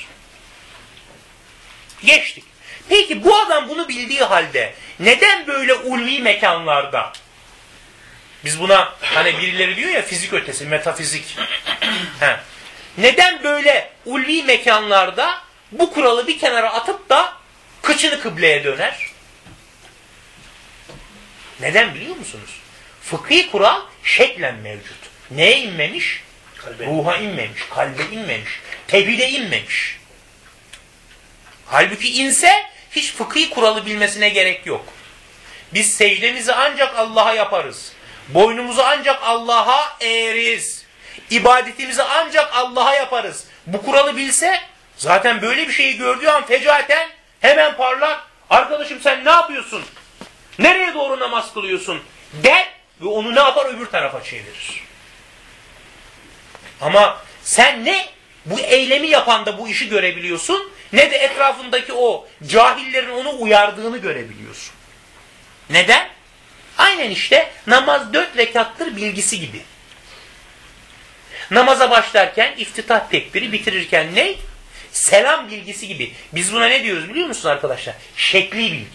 Geçtik. Peki bu adam bunu bildiği halde neden böyle ulvi mekanlarda, biz buna hani birileri diyor ya fizik ötesi, metafizik. He. Neden böyle ulvi mekanlarda bu kuralı bir kenara atıp da kıçını kıbleye döner? Neden biliyor musunuz? Fıkhi kural şeklen mevcut. Neye inmemiş? Kalbe. Ruha inmemiş, kalbe inmemiş, tevhide inmemiş. Halbuki inse hiç fıkhi kuralı bilmesine gerek yok. Biz secdemizi ancak Allah'a yaparız. Boynumuzu ancak Allah'a eğeriz. İbadetimizi ancak Allah'a yaparız. Bu kuralı bilse zaten böyle bir şeyi gördüğü an fecaten hemen parlar. Arkadaşım sen ne yapıyorsun? Nereye doğru namaz kılıyorsun? Der ve onu ne yapar? Öbür tarafa çevirir. Ama sen ne bu eylemi yapan da bu işi görebiliyorsun, ne de etrafındaki o cahillerin onu uyardığını görebiliyorsun. Neden? Aynen işte namaz dört rekattır bilgisi gibi. Namaza başlarken iftitah tekbiri, bitirirken ne? Selam bilgisi gibi. Biz buna ne diyoruz biliyor musunuz arkadaşlar? Şekli bilgi.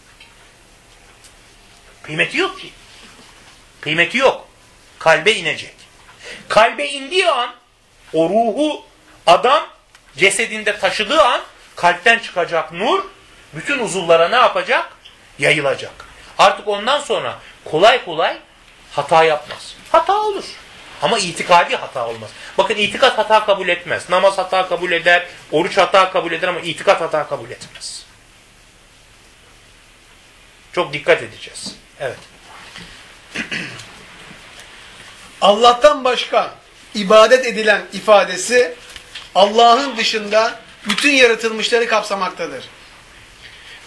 Kıymeti yok ki. Kıymeti yok. Kalbe inecek. Kalbe indiği an o ruhu adam cesedinde taşıdığı an kalpten çıkacak nur bütün uzuvlara ne yapacak? Yayılacak. Artık ondan sonra kolay kolay hata yapmaz. Hata olur. Ama itikadi hata olmaz. Bakın itikat hata kabul etmez. Namaz hata kabul eder, oruç hata kabul eder ama itikat hata kabul etmez. Çok dikkat edeceğiz. Evet. Allah'tan başka ibadet edilen ifadesi Allah'ın dışında bütün yaratılmışları kapsamaktadır.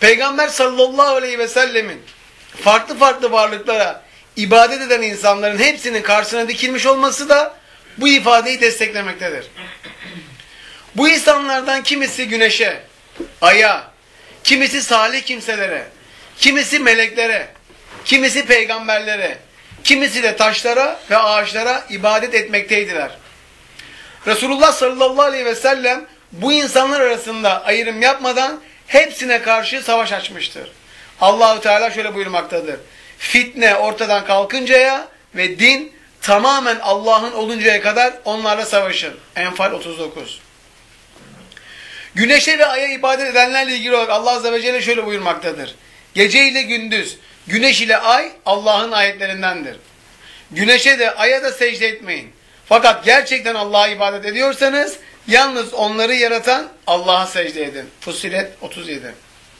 Peygamber sallallahu aleyhi ve sellemin farklı farklı varlıklara ibadet eden insanların hepsinin karşısına dikilmiş olması da bu ifadeyi desteklemektedir. Bu insanlardan kimisi güneşe, aya, kimisi salih kimselere, kimisi meleklere, kimisi peygamberlere, kimisi de taşlara ve ağaçlara ibadet etmekteydiler. Resulullah sallallahu aleyhi ve sellem bu insanlar arasında ayrım yapmadan hepsine karşı savaş açmıştır. Allahu Teala şöyle buyurmaktadır. Fitne ortadan kalkıncaya ve din tamamen Allah'ın oluncaya kadar onlarla savaşın. Enfal otuz dokuz. Güneşe ve aya ibadet edenlerle ilgili olarak Allah Azze ve Celle şöyle buyurmaktadır. Gece ile gündüz, güneş ile ay Allah'ın ayetlerindendir. Güneşe de aya da secde etmeyin. Fakat gerçekten Allah'a ibadet ediyorsanız yalnız onları yaratan Allah'a secde edin. Fussilet otuz yedi.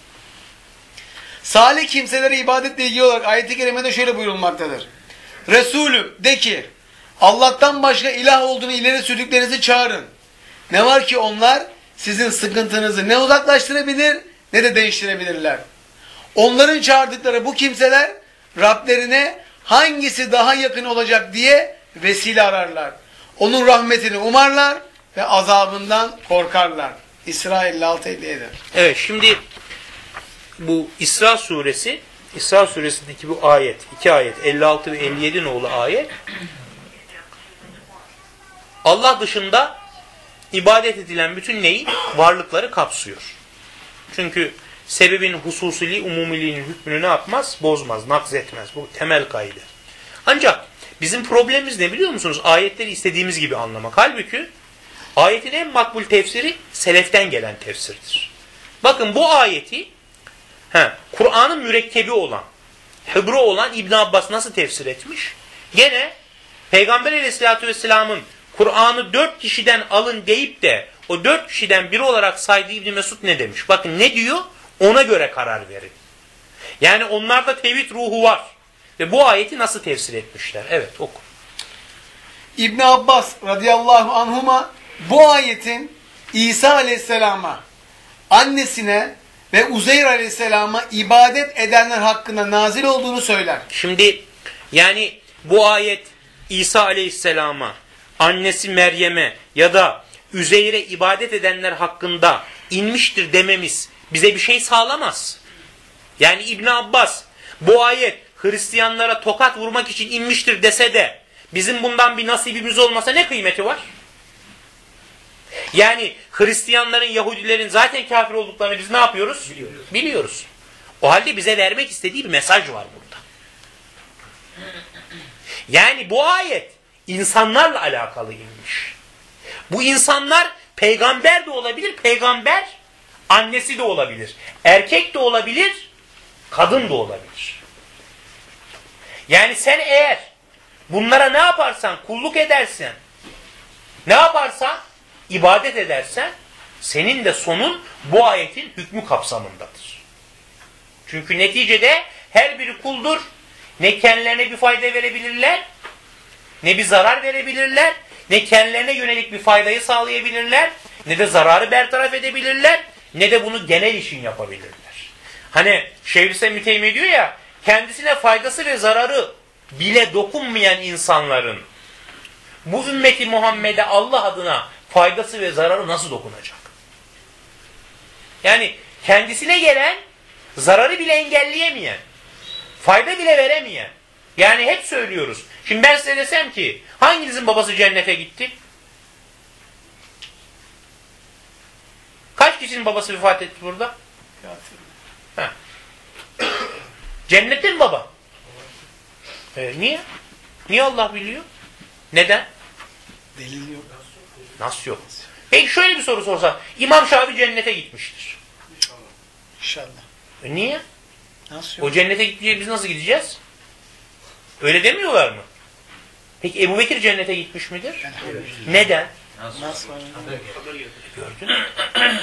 Salih kimselere ibadetle ilgili olarak ayet-i kerimede şöyle buyurulmaktadır. Resulüm de ki Allah'tan başka ilah olduğunu ileri sürdüklerinizi çağırın. Ne var ki onlar sizin sıkıntınızı ne uzaklaştırabilir ne de değiştirebilirler. Onların çağırdıkları bu kimseler Rablerine hangisi daha yakın olacak diye vesile ararlar. Onun rahmetini umarlar ve azabından korkarlar. İsra elli altı elli yedi. Evet, şimdi bu İsra suresi, İsra suresindeki bu ayet, iki ayet, elli altı ve elli yedi nolu ayet, Allah dışında ibadet edilen bütün neyi? Varlıkları kapsıyor. Çünkü sebebin hususiliği, umumiliğinin hükmünü ne yapmaz? Bozmaz, nakzetmez. Bu temel kaide. Ancak bizim problemimiz ne biliyor musunuz? Ayetleri istediğimiz gibi anlamak. Halbuki ayetin en makbul tefsiri seleften gelen tefsirdir. Bakın bu ayeti Kur'an'ın mürekkebi olan, hıbrı olan İbn Abbas nasıl tefsir etmiş? Gene Peygamber Aleyhisselatü Vesselam'ın Kur'an'ı dört kişiden alın deyip de o dört kişiden biri olarak saydığı İbn Mesud ne demiş? Bakın ne diyor? Ona göre karar verin. Yani onlarda tevhid ruhu var. Ve bu ayeti nasıl tefsir etmişler? Evet, oku. İbn Abbas radıyallahu anhuma bu ayetin İsa aleyhisselama, annesine ve Uzeyr aleyhisselama ibadet edenler hakkında nazil olduğunu söyler. Şimdi yani bu ayet İsa aleyhisselama, annesi Meryem'e ya da Üzeyr'e ibadet edenler hakkında inmiştir dememiz bize bir şey sağlamaz. Yani İbn Abbas bu ayet Hristiyanlara tokat vurmak için inmiştir dese de bizim bundan bir nasibimiz olmasa ne kıymeti var? Yani Hristiyanların, Yahudilerin zaten kafir olduklarını biz ne yapıyoruz? Biliyoruz. Biliyoruz. O halde bize vermek istediği bir mesaj var burada. Yani bu ayet insanlarla alakalı inmiş. Bu insanlar peygamber de olabilir, peygamber annesi de olabilir. Erkek de olabilir, kadın da olabilir. Yani sen eğer bunlara ne yaparsan, kulluk edersen, ne yaparsan, ibadet edersen, senin de sonun bu ayetin hükmü kapsamındadır. Çünkü neticede her biri kuldur. Ne kendilerine bir fayda verebilirler, ne bir zarar verebilirler, ne kendilerine yönelik bir faydayı sağlayabilirler, ne de zararı bertaraf edebilirler, ne de bunu genel için yapabilirler. Hani Şeyhülislam İbn Teymiye diyor ya, kendisine faydası ve zararı bile dokunmayan insanların bu ümmeti Muhammed'e Allah adına faydası ve zararı nasıl dokunacak? Yani kendisine gelen zararı bile engelleyemeyen, fayda bile veremeyen. Yani hep söylüyoruz. Şimdi ben size desem ki hanginizin babası cennete gitti? Kaç kişinin babası vefat etti burada? Heh. Cennette mi baba? Ee, niye? Niye Allah biliyor? Neden? Delil yok. Nasıl yok? Peki şöyle bir soru sorsak. İmam Şafii cennete gitmiştir. İnşallah. E niye? Nasıl yok? O cennete gidince biz nasıl gideceğiz? Öyle demiyorlar mı? Peki Ebu Bekir cennete gitmiş midir? Evet. Neden? Nasıl var? Gördün mü?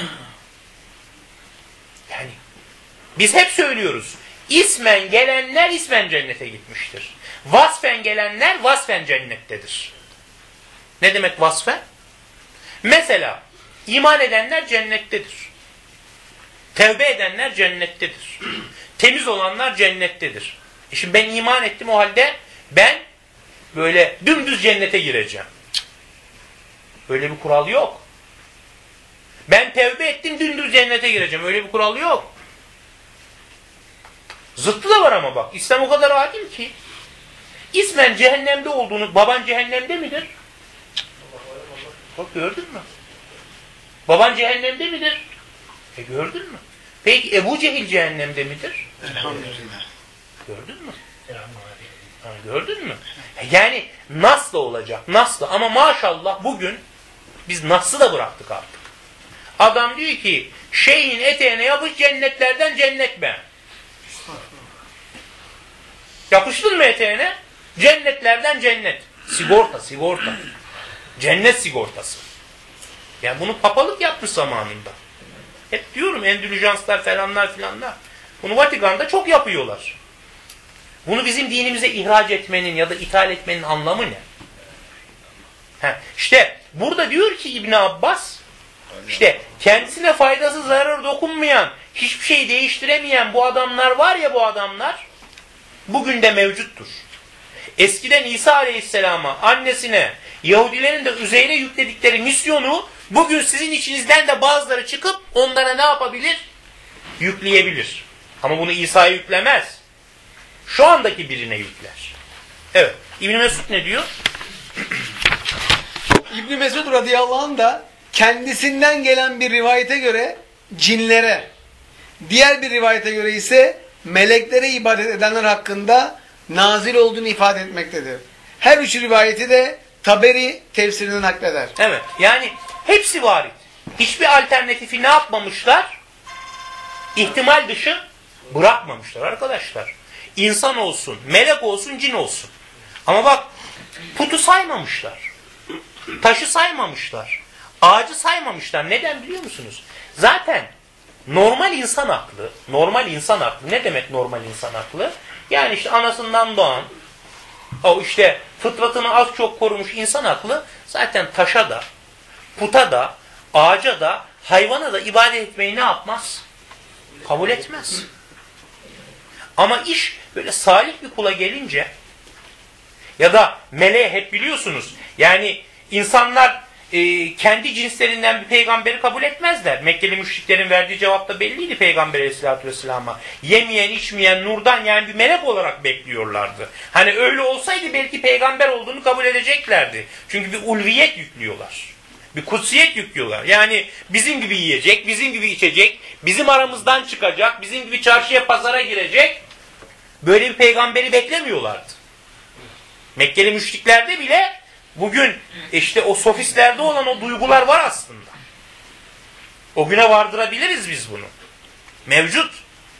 Yani biz hep söylüyoruz. İsmen gelenler ismen cennete gitmiştir. Vasfen gelenler vasfen cennettedir. Ne demek vasfen? Mesela iman edenler cennettedir. Tevbe edenler cennettedir. Temiz olanlar cennettedir. E şimdi ben iman ettim, o halde ben böyle dümdüz cennete gireceğim. Öyle bir kural yok. Ben tevbe ettim, dümdüz cennete gireceğim. Öyle bir kural yok. Zıttı da var ama bak. İslam o kadar hakim ki. İsmen cehennemde olduğunu, baban cehennemde midir? Bak gördün mü? Baban cehennemde midir? E gördün mü? Peki Ebu Cehil cehennemde midir? Elhamdülillah. Gördün mü? Ha, gördün mü? Yani nasıl olacak? Nasıl? Ama maşallah bugün biz nasıl da bıraktık artık. Adam diyor ki şeyin eteğine yapış, cennetlerden cennet ben. Yapıştın mı eteğine? Cennetlerden cennet. Sigorta, sigorta. Cennet sigortası. Yani bunu papalık yapmış zamanında. Hep diyorum endülüjanslar falanlar filanlar. Bunu Vatikan'da çok yapıyorlar. Bunu bizim dinimize ihraç etmenin ya da ithal etmenin anlamı ne? Heh, işte burada diyor ki İbn Abbas, işte kendisine faydası zararı dokunmayan, hiçbir şey değiştiremeyen bu adamlar var ya, bu adamlar bugün de mevcuttur. Eskiden İsa Aleyhisselam'a, annesine, Yahudilerin de Üzeyr'e yükledikleri misyonu bugün sizin içinizden de bazıları çıkıp onlara ne yapabilir? Yükleyebilir. Ama bunu İsa'ya yüklemez. Şu andaki birine yükler. Evet. İbn Mesud ne diyor? İbn Mesud radıyallahu anh da kendisinden gelen bir rivayete göre cinlere, diğer bir rivayete göre ise meleklere ibadet edenler hakkında nazil olduğunu ifade etmektedir. Her üç rivayeti de Taberi tefsirinden nakleder. Evet. Yani hepsi varit. Hiçbir alternatifi ne yapmamışlar? İhtimal dışı bırakmamışlar arkadaşlar. İnsan olsun, melek olsun, cin olsun. Ama bak putu saymamışlar. Taşı saymamışlar. Ağacı saymamışlar. Neden biliyor musunuz? Zaten normal insan aklı, normal insan aklı, ne demek normal insan aklı? Yani işte anasından doğan, o işte fıtratını az çok korumuş insan aklı zaten taşa da, puta da, ağaca da, hayvana da ibadet etmeyi ne yapmaz? Kabul etmez. Ama iş böyle salih bir kula gelince ya da meleğe, hep biliyorsunuz yani insanlar e, kendi cinslerinden bir peygamberi kabul etmezler. Mekkeli müşriklerin verdiği cevap da belliydi Peygamber Aleyhisselatü Vesselam'a. Yemeyen içmeyen nurdan, yani bir melek olarak bekliyorlardı. Hani öyle olsaydı belki peygamber olduğunu kabul edeceklerdi. Çünkü bir ulviyet yüklüyorlar. Bir kutsiyet yüklüyorlar. Yani bizim gibi yiyecek, bizim gibi içecek, bizim aramızdan çıkacak, bizim gibi çarşıya pazara girecek. Böyle bir peygamberi beklemiyorlardı. Mekkeli müşriklerde bile bugün işte o sofistlerde olan o duygular var aslında. O güne vardırabiliriz biz bunu. Mevcut.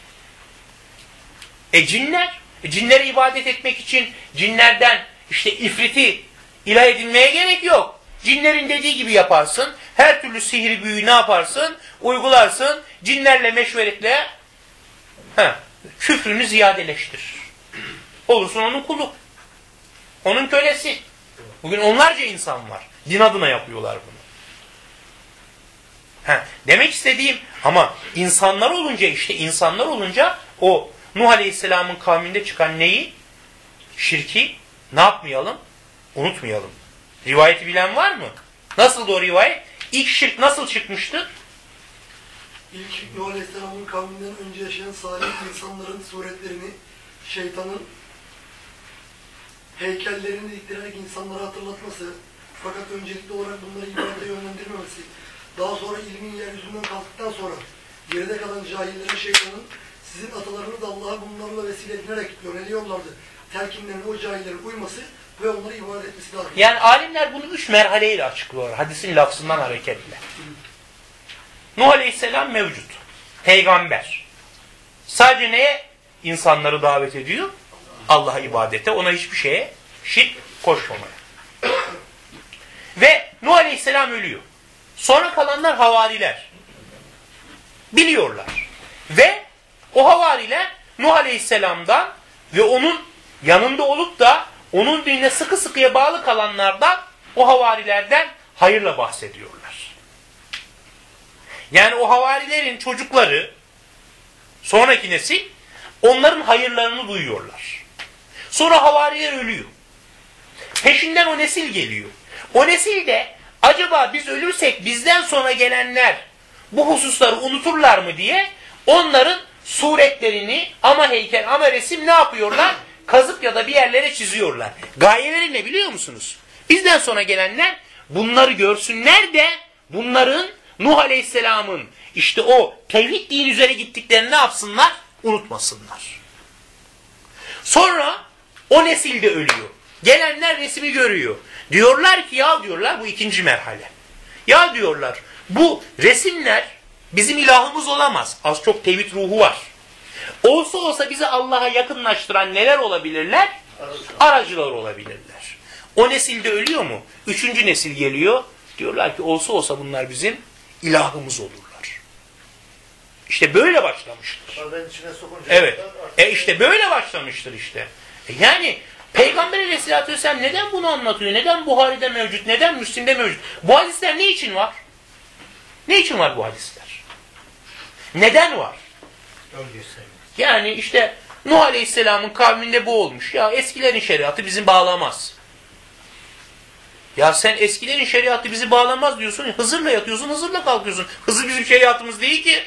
E cinler, e cinlere ibadet etmek için cinlerden işte ifriti ilah edinmeye gerek yok. Cinlerin dediği gibi yaparsın. Her türlü sihir büyüyü ne yaparsın? Uygularsın. Cinlerle meşveretle he, küfrünü ziyadeleştir. Olursun onun kulu. Onun kölesi. Bugün onlarca insan var. Din adına yapıyorlar bunu. He, demek istediğim, ama insanlar olunca, işte insanlar olunca o Nuh Aleyhisselam'ın kavminde çıkan neyi? Şirki ne yapmayalım? Unutmayalım. Rivayeti bilen var mı? Nasıldı o rivayet? İlk şirk nasıl çıkmıştı? İlk Nuh Aleyhisselam'ın kavminden önce yaşayan salih insanların suretlerini şeytanın heykellerini diktirerek insanlara hatırlatması, fakat öncelikli olarak bunları ibadete yönlendirmemesi, daha sonra ilmin yeryüzünden kalktıktan sonra geride kalan cahillerin şeytanın sizin atalarınız Allah'a bunlarla vesile edinerek yöneliyorlardı telkinlerine o cahillerin uyması ve onları ibadet etmesi lazım. Yani alimler bunu üç merhaleyle açıklıyorlar. Hadisin lafzından hareketle. Nuh Aleyhisselam mevcut. Peygamber. Sadece neye insanları davet ediyor? Allah'a ibadete, ona hiçbir şeye şirk koşmamaya. Ve Nuh Aleyhisselam ölüyor. Sonra kalanlar havariler. Biliyorlar. Ve o havariler Nuh Aleyhisselam'dan ve onun yanında olup da onun dinine sıkı sıkıya bağlı kalanlardan, o havarilerden hayırla bahsediyorlar. Yani o havarilerin çocukları sonraki nesil onların hayırlarını duyuyorlar. Sonra havariler ölüyor. Peşinden o nesil geliyor. O nesil de acaba biz ölürsek bizden sonra gelenler bu hususları unuturlar mı diye onların suretlerini ama heykel ama resim ne yapıyorlar? Kazıp ya da bir yerlere çiziyorlar. Gayeleri ne biliyor musunuz? Bizden sonra gelenler bunları görsünler de bunların Nuh Aleyhisselam'ın işte o tevhid din üzere gittiklerini ne yapsınlar? Unutmasınlar. Sonra o nesil de ölüyor. Gelenler resmi görüyor. Diyorlar ki ya diyorlar bu ikinci merhale. Ya diyorlar bu resimler bizim ilahımız olamaz. Az çok tevhid ruhu var. Olsa olsa bizi Allah'a yakınlaştıran neler olabilirler? Aracılar olabilirler. O nesil de ölüyor mu? Üçüncü nesil geliyor. Diyorlar ki olsa olsa bunlar bizim ilahımız olurlar. İşte böyle başlamıştır. Evet. E işte böyle başlamıştır işte. E yani Peygamber Aleyhisselatü Vesselam neden bunu anlatıyor? Neden Buhari'de mevcut? Neden Müslim'de mevcut? Bu hadisler ne için var? Ne için var bu hadisler? Neden var? Yani işte Nuh Aleyhisselam'ın kavminde bu olmuş. Ya eskilerin şeriatı bizi bağlamaz. Ya sen eskilerin şeriatı bizi bağlamaz diyorsun. Hızır'la yatıyorsun, Hızır'la kalkıyorsun. Hızır bizim şeriatımız değil ki.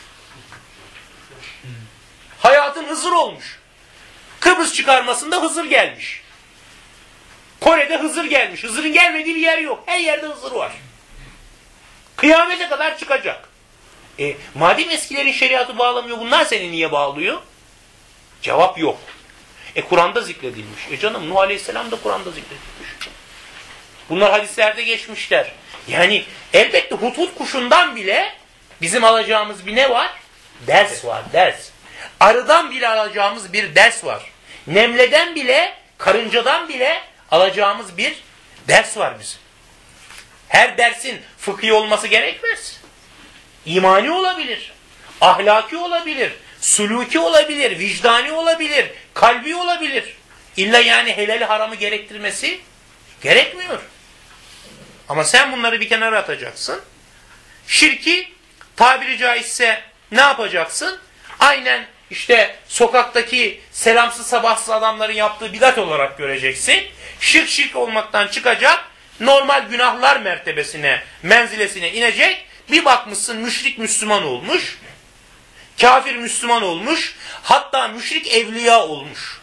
Hayatın Hızır olmuş. Kıbrıs çıkarmasında Hızır gelmiş. Kore'de Hızır gelmiş. Hızır'ın gelmediği bir yer yok. Her yerde Hızır var. Kıyamete kadar çıkacak. E, madem eskilerin şeriatı bağlamıyor, bunlar seni niye bağlıyor? Cevap yok. E Kur'an'da zikredilmiş. E canım Nuh Aleyhisselam da Kur'an'da zikredilmiş. Bunlar hadislerde geçmişler. Yani elbette Hudhud kuşundan bile bizim alacağımız bir ne var? Ders var, ders. Arıdan bile alacağımız bir ders var. Nemleden bile, karıncadan bile alacağımız bir ders var bizim. Her dersin fıkhi olması gerekmez. İmani olabilir, ahlaki olabilir, suluki olabilir, vicdani olabilir, kalbi olabilir. İlla yani helali haramı gerektirmesi gerekmiyor. Ama sen bunları bir kenara atacaksın. Şirki tabiri caizse ne yapacaksın? Aynen işte sokaktaki selamsız sabahsız adamların yaptığı bidat olarak göreceksin. Şirk şirk olmaktan çıkacak, normal günahlar mertebesine, menzilesine inecek. Bir bakmışsın müşrik Müslüman olmuş, kafir Müslüman olmuş, hatta müşrik evliya olmuş.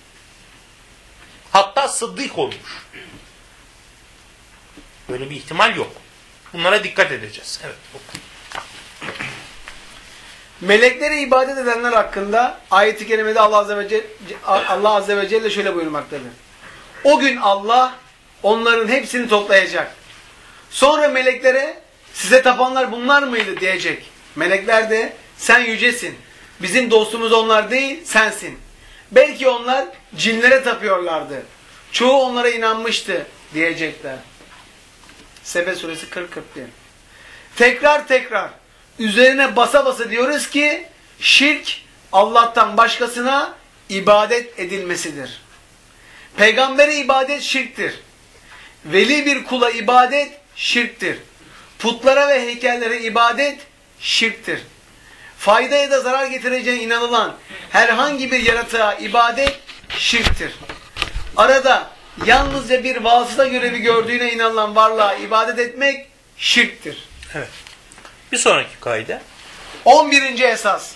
Hatta sıddık olmuş. Böyle bir ihtimal yok. Bunlara dikkat edeceğiz. Evet. Meleklere ibadet edenler hakkında ayet-i kerimede Allah Azze ve Celle, Allah Azze ve Celle şöyle buyurmaktadır. O gün Allah onların hepsini toplayacak. Sonra meleklere size tapanlar bunlar mıydı diyecek. Melekler de sen yücesin. Bizim dostumuz onlar değil sensin. Belki onlar cinlere tapıyorlardı. Çoğu onlara inanmıştı diyecekler. Sebe suresi kırk kırk bir. Tekrar tekrar üzerine basa basa diyoruz ki şirk Allah'tan başkasına ibadet edilmesidir. Peygambere ibadet şirktir. Veli bir kula ibadet şirktir. Putlara ve heykellere ibadet şirktir. Fayda ya da zarar getireceğine inanılan herhangi bir yaratığa ibadet şirktir. Arada yalnızca bir vasıta görevi gördüğüne inanılan varlığa ibadet etmek şirktir. Evet. Bir sonraki kaide. on birinci esas.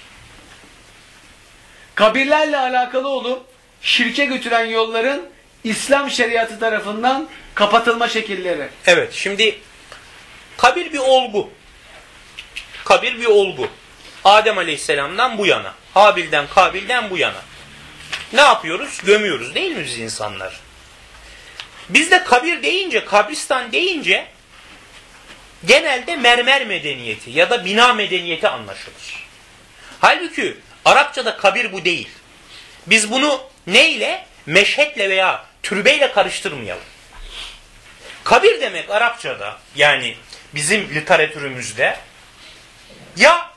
Kabirlerle alakalı olup şirke götüren yolların İslam şeriatı tarafından kapatılma şekilleri. Evet, şimdi kabir bir olgu. Kabir bir olgu. Adem Aleyhisselam'dan bu yana. Habil'den, Kabil'den bu yana. Ne yapıyoruz? Gömüyoruz değil mi biz insanlar? Bizde kabir deyince, kabristan deyince genelde mermer medeniyeti ya da bina medeniyeti anlaşılır. Halbuki Arapçada kabir bu değil. Biz bunu neyle? Meşhetle veya türbeyle karıştırmayalım. Kabir demek Arapçada, yani bizim literatürümüzde ya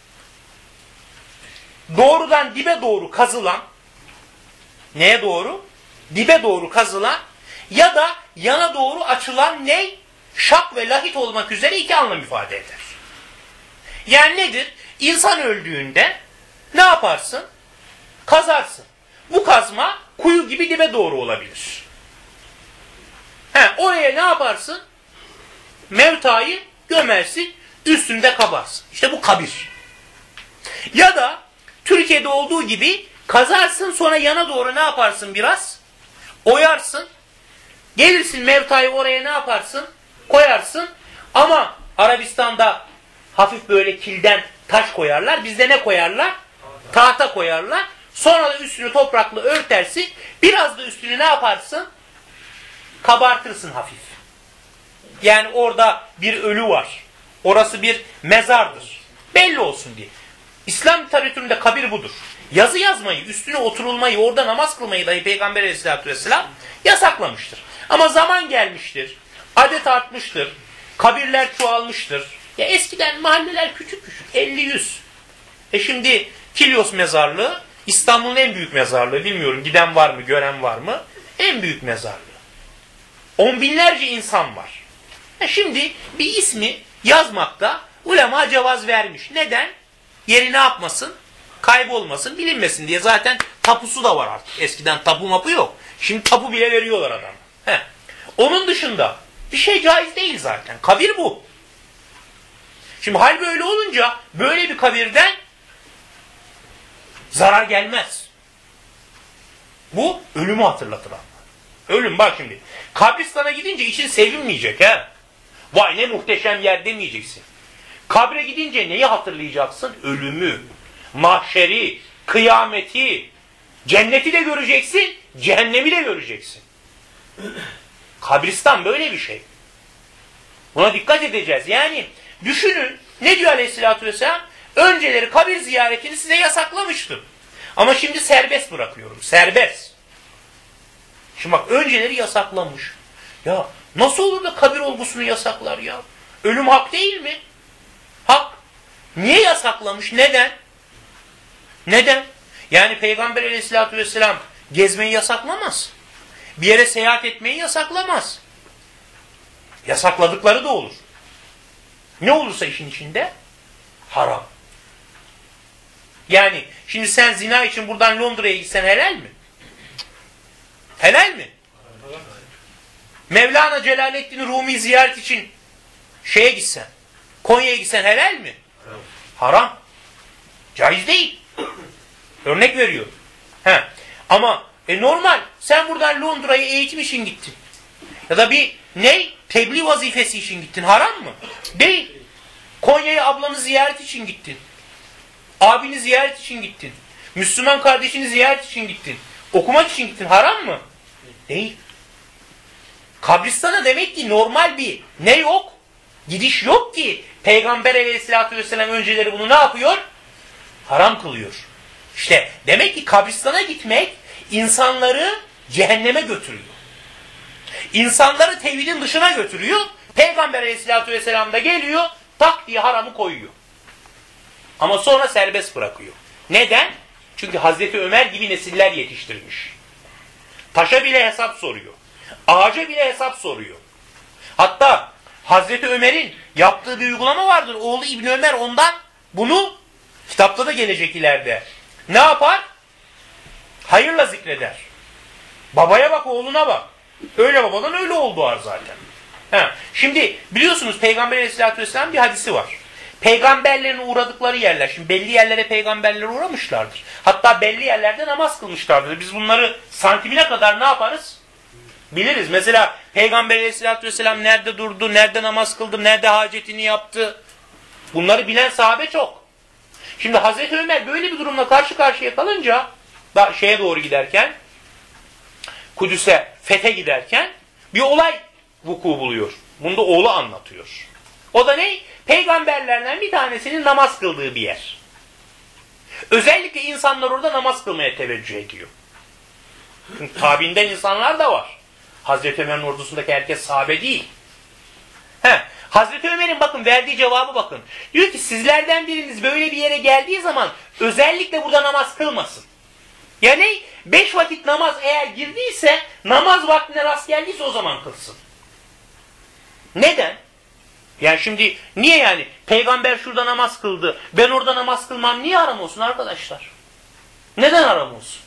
doğrudan dibe doğru kazılan, neye doğru? Dibe doğru kazılan ya da yana doğru açılan ne? Şak ve lahit olmak üzere iki anlam ifade eder. Yani nedir? İnsan öldüğünde ne yaparsın? Kazarsın. Bu kazma kuyu gibi dibe doğru olabilir. He, oraya ne yaparsın? Mevtayı gömersin, üstünde kabarsın. İşte bu kabir. Ya da Türkiye'de olduğu gibi kazarsın, sonra yana doğru ne yaparsın biraz? Oyarsın. Gelirsin mevtayı oraya ne yaparsın? Koyarsın. Ama Arabistan'da hafif böyle kilden taş koyarlar. Bizde ne koyarlar? Tahta koyarlar. Sonra da üstünü toprakla örtersin. Biraz da üstünü ne yaparsın? Kabartırsın hafif. Yani orada bir ölü var. Orası bir mezardır. Belli olsun diye. İslam literatüründe kabir budur. Yazı yazmayı, üstüne oturulmayı, orada namaz kılmayı dahi Peygamber Aleyhisselatü Vesselam yasaklamıştır. Ama zaman gelmiştir. Adet artmıştır. Kabirler çoğalmıştır. Ya eskiden mahalleler küçük küçük. elli yüz. E şimdi Kilyos mezarlığı İstanbul'un en büyük mezarlığı. Bilmiyorum giden var mı, gören var mı? En büyük mezarlığı. On binlerce insan var. E şimdi bir ismi yazmakta ulema cevaz vermiş. Neden? Yeri ne yapmasın? Kaybolmasın, bilinmesin diye. Zaten tapusu da var artık. Eskiden tapu mapu yok. Şimdi tapu bile veriyorlar adam. Heh. Onun dışında bir şey caiz değil zaten. Kabir bu. Şimdi hal böyle olunca böyle bir kabirden zarar gelmez. Bu ölümü hatırlatır. Ölüm bak şimdi. Kabristana gidince için sevinmeyecek ha. Vay ne muhteşem yer demeyeceksin. Kabre gidince neyi hatırlayacaksın? Ölümü, mahşeri, kıyameti, cenneti de göreceksin, cehennemi de göreceksin. Kabristan böyle bir şey. Buna dikkat edeceğiz. Yani düşünün ne diyor Aleyhisselatü Vesselam? Önceleri kabir ziyaretini size yasaklamıştım. Ama şimdi serbest bırakıyorum. Serbest. Şimdi bak önceleri yasaklamış. Ya nasıl olur da kabir olgusunu yasaklar ya? Ölüm hak değil mi? Hak. Niye yasaklamış? Neden? Neden? Yani Peygamber Aleyhisselatü Vesselam gezmeyi yasaklamaz. Bir yere seyahat etmeyi yasaklamaz. Yasakladıkları da olur. Ne olursa işin içinde? Haram. Yani şimdi sen zina için buradan Londra'ya gitsen helal mi? Helal mi? Mevlana Celaleddin Rumi ziyaret için şeye gitsen, Konya'ya gitsen helal mi? Haram. Caiz değil. Örnek veriyorum. He. Ama e normal sen buradan Londra'ya eğitim için gittin. Ya da bir ne? Tebliğ vazifesi için gittin. Haram mı? Değil. Konya'ya ablanı ziyaret için gittin. Abini ziyaret için gittin. Müslüman kardeşini ziyaret için gittin. Okumak için gittin. Haram mı? Değil. Kabristana demek ki normal bir ne yok? Gidiş yok ki. Peygamber Aleyhisselatü Vesselam önceleri bunu ne yapıyor? Haram kılıyor. İşte demek ki kabristana gitmek insanları cehenneme götürüyor. İnsanları tevhidin dışına götürüyor. Peygamber Aleyhisselatü Vesselam da geliyor, tak diye haramı koyuyor. Ama sonra serbest bırakıyor. Neden? Çünkü Hazreti Ömer gibi nesiller yetiştirmiş. Taşa bile hesap soruyor. Ağaca bile hesap soruyor. Hatta Hazreti Ömer'in yaptığı bir uygulama vardır. Oğlu İbni Ömer ondan bunu kitapta da gelecek ileride. Ne yapar? Hayırla zikreder. Babaya bak, oğluna bak. Öyle babadan öyle oldu var zaten. He. Şimdi biliyorsunuz Peygamber Aleyhisselatü Vesselam bir hadisi var. Peygamberlerin uğradıkları yerler. Şimdi belli yerlere peygamberler uğramışlardır. Hatta belli yerlerde namaz kılmışlardır. Biz bunları santimine kadar ne yaparız? Biliriz. Mesela Peygamber Aleyhisselatü Vesselam nerede durdu, nerede namaz kıldı, nerede hacetini yaptı. Bunları bilen sahabe çok. Şimdi Hazreti Ömer böyle bir durumla karşı karşıya kalınca da şeye doğru giderken Kudüs'e, fethe giderken bir olay vuku buluyor. Bunu da oğlu anlatıyor. O da ne? Peygamberlerden bir tanesinin namaz kıldığı bir yer. Özellikle insanlar orada namaz kılmaya teveccüh ediyor. Çünkü tabiinden insanlar da var. Hazreti Ömer'in ordusundaki herkes sahabe değil. He. Hazreti Ömer'in bakın verdiği cevabı bakın. Diyor ki sizlerden biriniz böyle bir yere geldiği zaman özellikle burada namaz kılmasın. Yani beş vakit namaz eğer girdiyse, namaz vaktine rast geldiyse o zaman kılsın. Neden? Yani şimdi niye yani? Peygamber şurada namaz kıldı. Ben orada namaz kılmam niye haram olsun arkadaşlar? Neden haram olsun?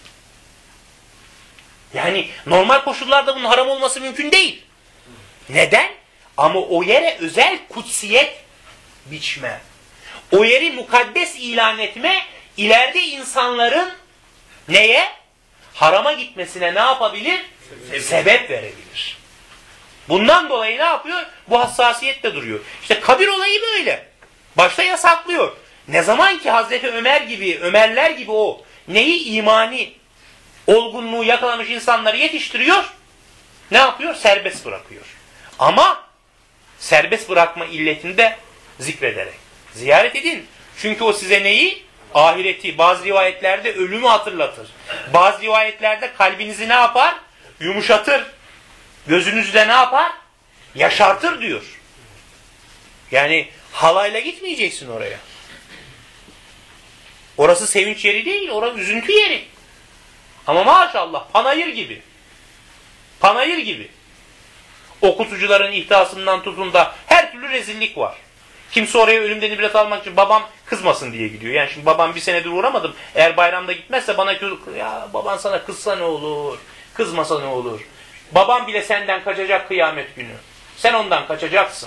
Yani normal koşullarda bunun haram olması mümkün değil. Neden? Ama o yere özel kutsiyet biçme, o yeri mukaddes ilan etme, ileride insanların neye? Harama gitmesine ne yapabilir? Sebep, Sebep verebilir. Bundan dolayı ne yapıyor? Bu hassasiyetle duruyor. İşte kabir olayı böyle. Başta yasaklıyor. Ne zaman ki Hazreti Ömer gibi, Ömerler gibi o neyi imani olgunluğu yakalamış insanları yetiştiriyor, ne yapıyor? Serbest bırakıyor. Ama serbest bırakma illetini de zikrederek. Ziyaret edin. Çünkü o size neyi? Ahireti. Bazı rivayetlerde ölümü hatırlatır. Bazı rivayetlerde kalbinizi ne yapar? Yumuşatır. Gözünüzde ne yapar? Yaşartır diyor. Yani halayla gitmeyeceksin oraya. Orası sevinç yeri değil, orası üzüntü yeri. Ama maşallah panayır gibi. Panayır gibi. Okutucuların ihtasından tutun da her türlü rezillik var. Kimse oraya ölümden ibret almak için babam kızmasın diye gidiyor. Yani şimdi babam bir senedir uğramadım. Eğer bayramda gitmezse bana ya baban sana kızsa ne olur? Kızmasa ne olur? Babam bile senden kaçacak kıyamet günü. Sen ondan kaçacaksın.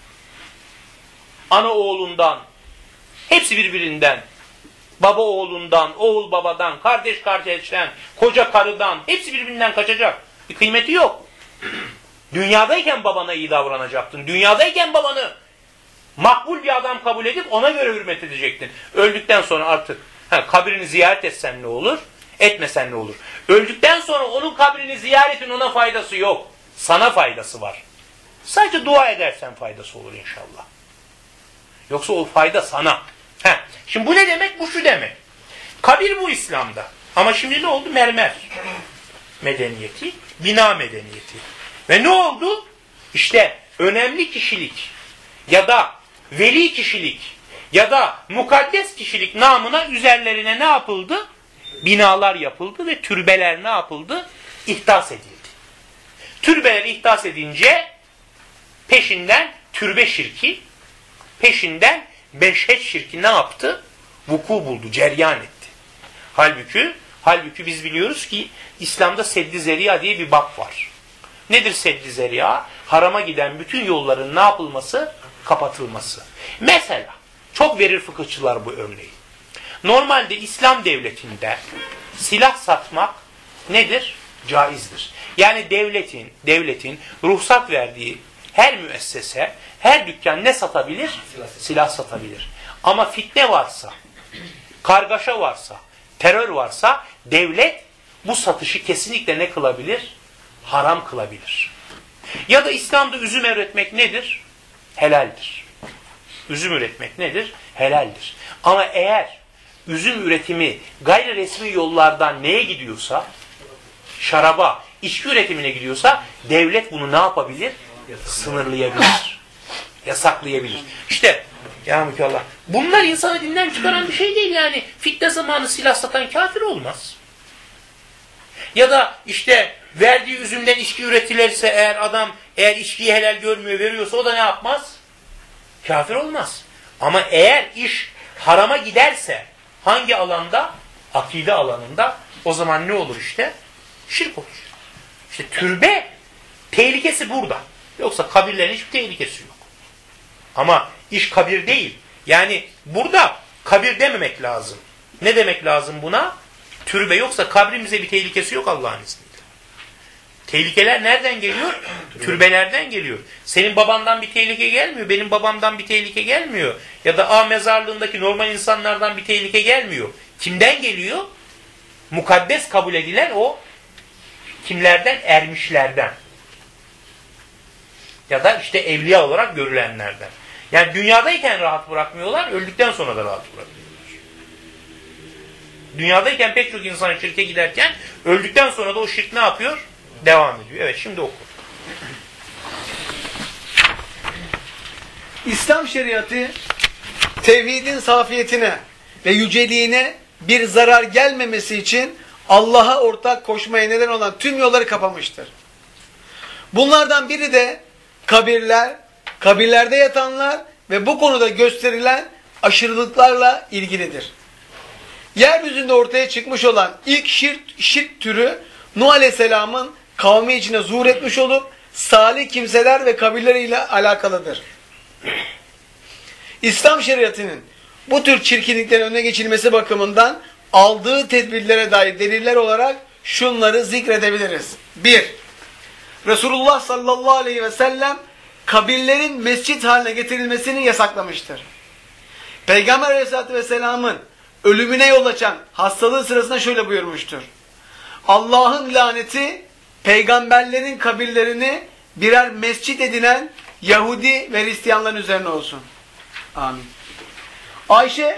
Ana oğlundan, hepsi birbirinden. Baba oğlundan, oğul babadan, kardeş kardeşten, koca karıdan, hepsi birbirinden kaçacak. Bir kıymeti yok. Dünyadayken babana iyi davranacaktın. Dünyadayken babanı makbul bir adam kabul edip ona göre hürmet edecektin. Öldükten sonra artık he, kabrini ziyaret etsen ne olur? Etmesen ne olur? Öldükten sonra onun kabrini ziyaretin ona faydası yok. Sana faydası var. Sadece dua edersen faydası olur inşallah. Yoksa o fayda sana. Heh. Şimdi bu ne demek? Bu şu demek. Kabir bu İslam'da. Ama şimdi ne oldu? Mermer medeniyeti, bina medeniyeti. Ve ne oldu? İşte önemli kişilik ya da veli kişilik ya da mukaddes kişilik namına üzerlerine ne yapıldı? Binalar yapıldı ve türbeler ne yapıldı? İhdas edildi. Türbeler ihdas edince peşinden türbe şirki, peşinden beşhet şirki ne yaptı? Vuku buldu, ceryan etti. Halbuki, halbuki biz biliyoruz ki İslam'da Sedd-i Zeri'a diye bir bab var. Nedir Sedd-i Zeri'a? Harama giden bütün yolların ne yapılması? Kapatılması. Mesela, çok verir fıkıhçılar bu örneği. Normalde İslam devletinde silah satmak nedir? Caizdir. Yani devletin, devletin ruhsat verdiği her müessese, her dükkan ne satabilir? Silah, silah satabilir. Ama fitne varsa, kargaşa varsa, terör varsa devlet bu satışı kesinlikle ne kılabilir? Haram kılabilir. Ya da İslam'da üzüm üretmek nedir? Helaldir. Üzüm üretmek nedir? Helaldir. Ama eğer üzüm üretimi gayri resmi yollardan neye gidiyorsa, şaraba, içki üretimine gidiyorsa devlet bunu ne yapabilir? Sınırlayabilir. Yasaklayabilir. İşte ya mükallah. Bunlar insanı dinden çıkaran bir şey değil yani. Fitne zamanı silah satan kafir olmaz. Ya da işte verdiği üzümden içki üretilirse eğer adam eğer içkiyi helal görmüyor veriyorsa o da ne yapmaz? Kafir olmaz. Ama eğer iş harama giderse hangi alanda? Akide alanında o zaman ne olur işte? Şirk olur. İşte türbe tehlikesi burada. Yoksa kabirlerin hiçbir tehlikesi yok. Ama iş kabir değil. Yani burada kabir dememek lazım. Ne demek lazım buna? Türbe yoksa kabrimize bir tehlikesi yok Allah'ın izniyle. Tehlikeler nereden geliyor? Türbelerden geliyor. Senin babandan bir tehlike gelmiyor. Benim babamdan bir tehlike gelmiyor. Ya da A mezarlığındaki normal insanlardan bir tehlike gelmiyor. Kimden geliyor? Mukaddes kabul edilen o kimlerden? Ermişlerden. Ya da işte evliya olarak görülenlerden. Yani dünyadayken rahat bırakmıyorlar, öldükten sonra da rahat bırakıyorlar. Dünyadayken pek çok insan şirke giderken öldükten sonra da o şirk ne yapıyor? Devam ediyor. Evet şimdi oku. İslam şeriatı tevhidin safiyetine ve yüceliğine bir zarar gelmemesi için Allah'a ortak koşmaya neden olan tüm yolları kapamıştır. Bunlardan biri de kabirler, kabirlerde yatanlar ve bu konuda gösterilen aşırılıklarla ilgilidir. Yeryüzünde ortaya çıkmış olan ilk şirk, şirk türü Nuh Aleyhisselam'ın kavmi içine zuhur etmiş olup salih kimseler ve kabirleriyle alakalıdır. İslam şeriatının bu tür çirkinliklerin önüne geçilmesi bakımından aldığı tedbirlere dair deliller olarak şunları zikredebiliriz. bir. Resulullah sallallahu aleyhi ve sellem kabirlerin mescit haline getirilmesini yasaklamıştır. Peygamber aleyhissalatü vesselamın ölümüne yol açan hastalığı sırasında şöyle buyurmuştur. Allah'ın laneti peygamberlerin kabirlerini birer mescit edinen Yahudi ve Hristiyanların üzerine olsun. Amin. Ayşe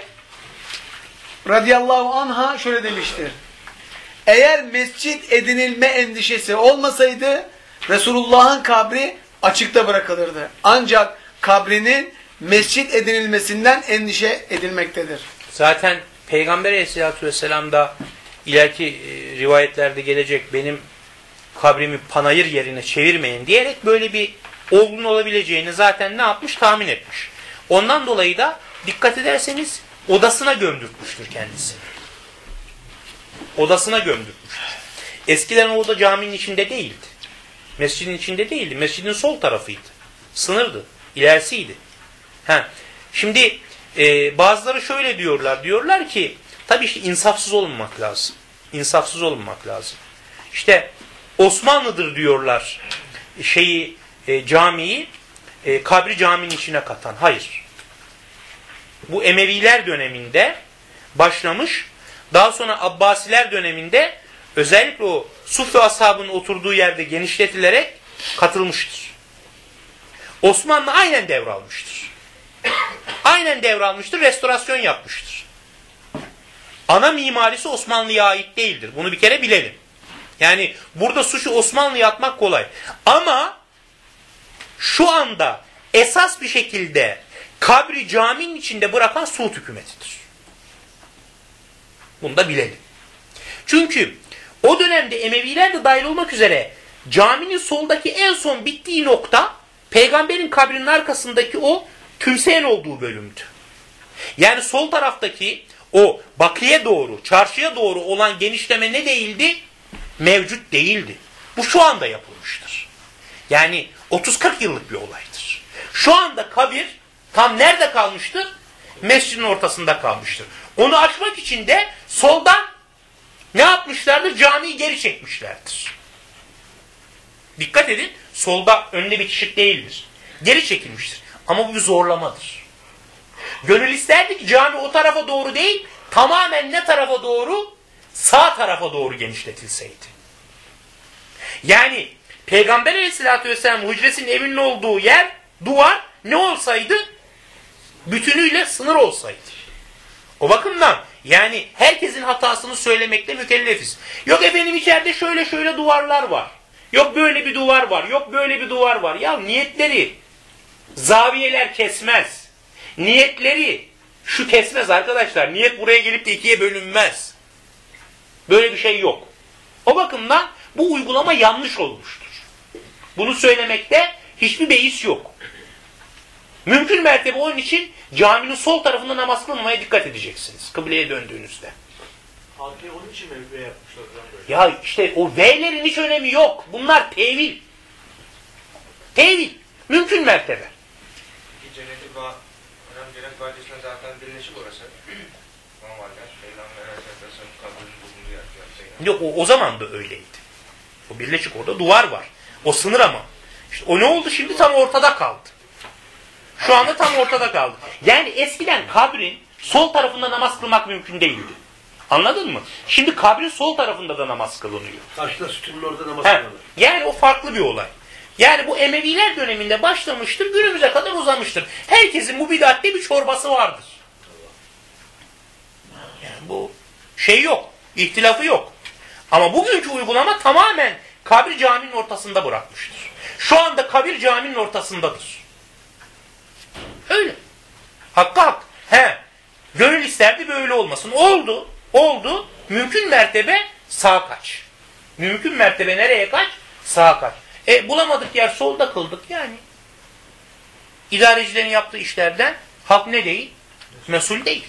radıyallahu anha şöyle demiştir. Eğer mescit edinilme endişesi olmasaydı Resulullah'ın kabri açıkta bırakılırdı. Ancak kabrinin mescit edinilmesinden endişe edilmektedir. Zaten Peygamber aleyhissalatü vesselam da ileriki e, rivayetlerde gelecek benim kabrimi panayır yerine çevirmeyin diyerek böyle bir olgun olabileceğini zaten ne yapmış? Tahmin etmiş. Ondan dolayı da dikkat ederseniz odasına gömdürtmüştür kendisi. Odasına gömdürtmüştür. Eskiden o oda caminin içinde değildi. Mescidin içinde değildi. Mescidin sol tarafıydı. Sınırdı. İlerisiydi. Ha. Şimdi e, bazıları şöyle diyorlar. Diyorlar ki tabii işte insafsız olmamak lazım. İnsafsız olmamak lazım. İşte Osmanlı'dır diyorlar şeyi e, camiyi e, kabri caminin içine katan. Hayır. Bu Emeviler döneminde başlamış. Daha sonra Abbasiler döneminde özellikle o Suffe ashabının oturduğu yerde genişletilerek katılmıştır. Osmanlı aynen devralmıştır. Aynen devralmıştır, restorasyon yapmıştır. Ana mimarisi Osmanlı'ya ait değildir. Bunu bir kere bilelim. Yani burada suçu Osmanlı'ya atmak kolay. Ama şu anda esas bir şekilde kabri caminin içinde bırakan Suud hükümetidir. Bunu da bilelim. Çünkü o dönemde Emeviler de dahil olmak üzere caminin soldaki en son bittiği nokta peygamberin kabrinin arkasındaki o tümseyen olduğu bölümdü. Yani sol taraftaki o bakiye doğru, çarşıya doğru olan genişleme ne değildi? Mevcut değildi. Bu şu anda yapılmıştır. Yani otuz kırk yıllık bir olaydır. Şu anda kabir tam nerede kalmıştır? Mescidin ortasında kalmıştır. Onu açmak için de soldan ne yapmışlardır? Camiyi geri çekmişlerdir. Dikkat edin, solda önde bitişik değildir. Geri çekilmiştir. Ama bu bir zorlamadır. Gönül isterdi ki cami o tarafa doğru değil, tamamen ne tarafa doğru? Sağ tarafa doğru genişletilseydi. Yani Peygamber aleyhissalatü vesselam hücresinin evinin olduğu yer, duvar ne olsaydı? Bütünüyle sınır olsaydı. O bakımdan yani herkesin hatasını söylemekle mükellefiz. Yok efendim içeride şöyle şöyle duvarlar var. Yok böyle bir duvar var. Yok böyle bir duvar var. Ya niyetleri zaviyeler kesmez. Niyetleri şu kesmez arkadaşlar. Niyet buraya gelip de ikiye bölünmez. Böyle bir şey yok. O bakımdan bu uygulama yanlış olmuştur. Bunu söylemekte hiçbir beis yok. Mümkün mertebe onun için caminin sol tarafında namaz kılmamaya dikkat edeceksiniz. Kıbleye döndüğünüzde. Halkayı onun için mi V yapmışlar? Böyle? Ya işte o V'lerin hiç önemi yok. Bunlar tevil. Tevil. Mümkün mertebe. Ki cenneti va Önem cennet vadisine zaten birleşik orası. Normalde Peygamber Aleyhisselatü'nün kabrinin bulunduğu yer. Yok o, o zaman da öyleydi. O birleşik orada duvar var. O sınır ama. İşte o ne oldu şimdi? Tam ortada kaldı. Şu anda tam ortada kaldı. Yani eskiden kabrin sol tarafında namaz kılmak mümkün değildi. Anladın mı? Şimdi kabrin sol tarafında da namaz kılınıyor. Taşla sütunun orada namaz He, kılınır. yani o farklı bir olay. Yani bu Emeviler döneminde başlamıştır, günümüze kadar uzamıştır. Herkesin bu bid'atte bir çorbası vardır. Yani bu şey yok, ihtilafı yok. Ama bugünkü uygulama tamamen kabir caminin ortasında bırakmıştır. Şu anda kabir caminin ortasındadır. Öyle. Hakkı hak. He. Gönül isterdi böyle olmasın. Oldu. Oldu. Mümkün mertebe sağa kaç. Mümkün mertebe nereye kaç? Sağa kaç. E bulamadık yer solda kıldık yani. İdarecilerin yaptığı işlerden halk ne değil? Mesul değil.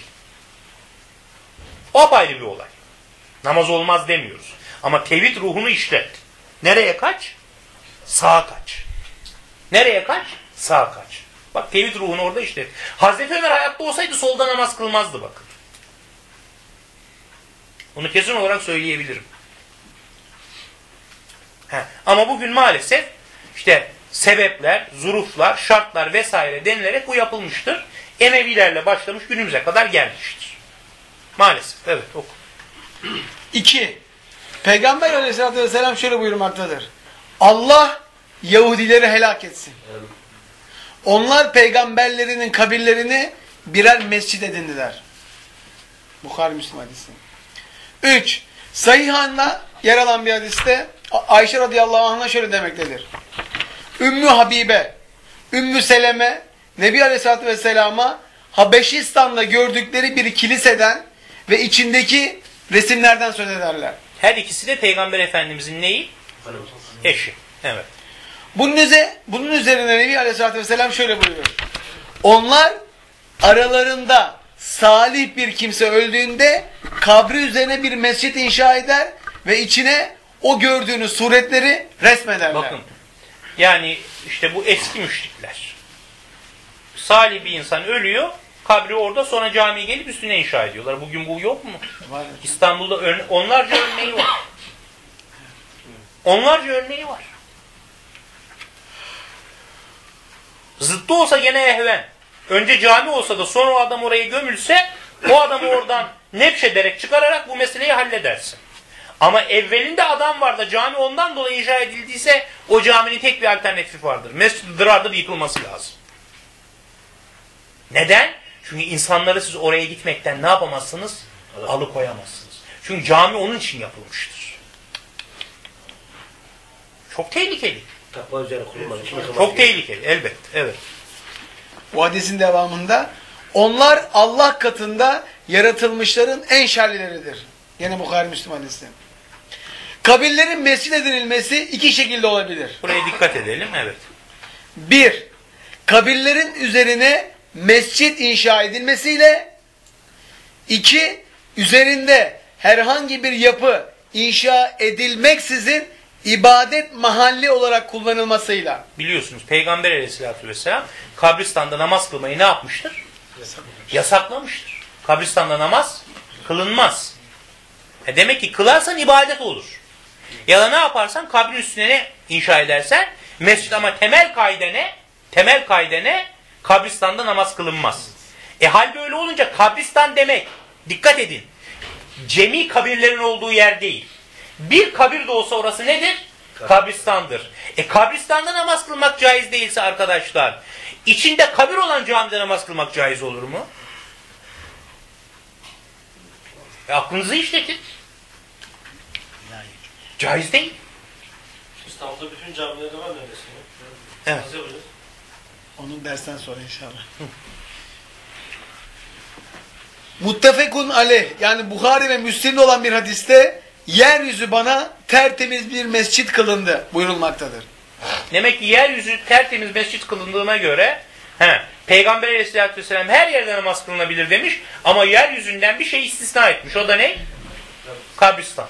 O apayrı bir olay. Namaz olmaz demiyoruz. Ama tevhid ruhunu işlet. Nereye kaç? Sağa kaç. Nereye kaç? Sağa kaç. Bak tevhid ruhunu orada işlet. Hazreti Ömer hayatta olsaydı solda namaz kılmazdı bakın. Bunu kesin olarak söyleyebilirim. He. Ama bugün maalesef işte sebepler, zuruflar, şartlar vesaire denilerek bu yapılmıştır. Emevilerle başlamış günümüze kadar gelmiştir. Maalesef. Evet oku. İki. Peygamber aleyhissalatü vesselam şöyle buyurmaktadır. Allah Yahudileri helak etsin. Onlar peygamberlerinin kabirlerini birer mescid edindiler. Bukhari Müslim hadisi. Üç. Sahih-Han'la yer alan bir hadiste Ayşe radıyallahu anh'a şöyle demektedir. Ümmü Habibe, Ümmü Seleme, Nebi Aleyhisselatü Vesselam'a Habeşistan'da gördükleri bir kiliseden ve içindeki resimlerden söz ederler. Her ikisi de Peygamber Efendimizin neyi? Eşi. Evet. Bunun, üzerine, bunun üzerine Nebi Aleyhisselatü Vesselam şöyle buyuruyor. Onlar aralarında salih bir kimse öldüğünde kabri üzerine bir mescit inşa eder ve içine o gördüğünüz suretleri resmederler. Bakın. Yani işte bu eski müşrikler. Salih bir insan ölüyor, kabri orada, sonra camiye gelip üstüne inşa ediyorlar. Bugün bu yok mu? Var. İstanbul'da ör onlarca örneği var. Onlarca örneği var. Zıttı olsa gene ehven. Önce cami olsa da sonra o adam oraya gömülse, o adamı oradan nepşederek çıkararak bu meseleyi halledersin. Ama evvelinde adam var da cami ondan dolayı inşa edildiyse o caminin tek bir alternatifi vardır. Mescid-i Dırar'da bir yıkılması lazım. Neden? Çünkü insanları siz oraya gitmekten ne yapamazsınız? Alıkoyamazsınız. Çünkü cami onun için yapılmıştır. Çok tehlikeli. Takva üzere kurulmadı. Çok tehlikeli elbette. Evet. Bu hadisin devamında onlar Allah katında yaratılmışların en şerlileridir. Yine Bukhari Müslim hadisi. Kabirlerin mescid edilmesi iki şekilde olabilir. Buraya dikkat edelim. Evet. Bir, kabirlerin üzerine mescit inşa edilmesiyle. İki, üzerinde herhangi bir yapı inşa edilmeksizin ibadet mahalli olarak kullanılmasıyla. Biliyorsunuz Peygamber Aleyhisselatü Vesselam kabristanda namaz kılmayı ne yapmıştır? Yasaklamıştır. Kabristanda namaz kılınmaz. E demek ki kılarsan ibadet olur. Ya da ne yaparsan kabrin üstüne ne inşa edersen mescid, ama temel kaide ne? Temel kaide ne? Kabristanda namaz kılınmaz. E hal böyle olunca kabristan demek, dikkat edin, cemi kabirlerin olduğu yer değil. Bir kabir de olsa orası nedir? Kabristandır. E kabristanda namaz kılmak caiz değilse arkadaşlar, içinde kabir olan camide namaz kılmak caiz olur mu? E aklınızı işletin. Caiz değil. İstanbul'da bütün camilerde var neredeyse. Evet. Nasıl yapacağız? Onun dersten sonra inşallah. Muttefekun aleyh, yani Bukhari ve Müslim'de olan bir hadiste yeryüzü bana tertemiz bir mescit kılındı buyurulmaktadır. Demek ki yeryüzü tertemiz mescit kılındığına göre he, Peygamber Aleyhisselatü Vesselam her yerde namaz kılınabilir demiş ama yeryüzünden bir şey istisna etmiş. O da ne? Kabristan.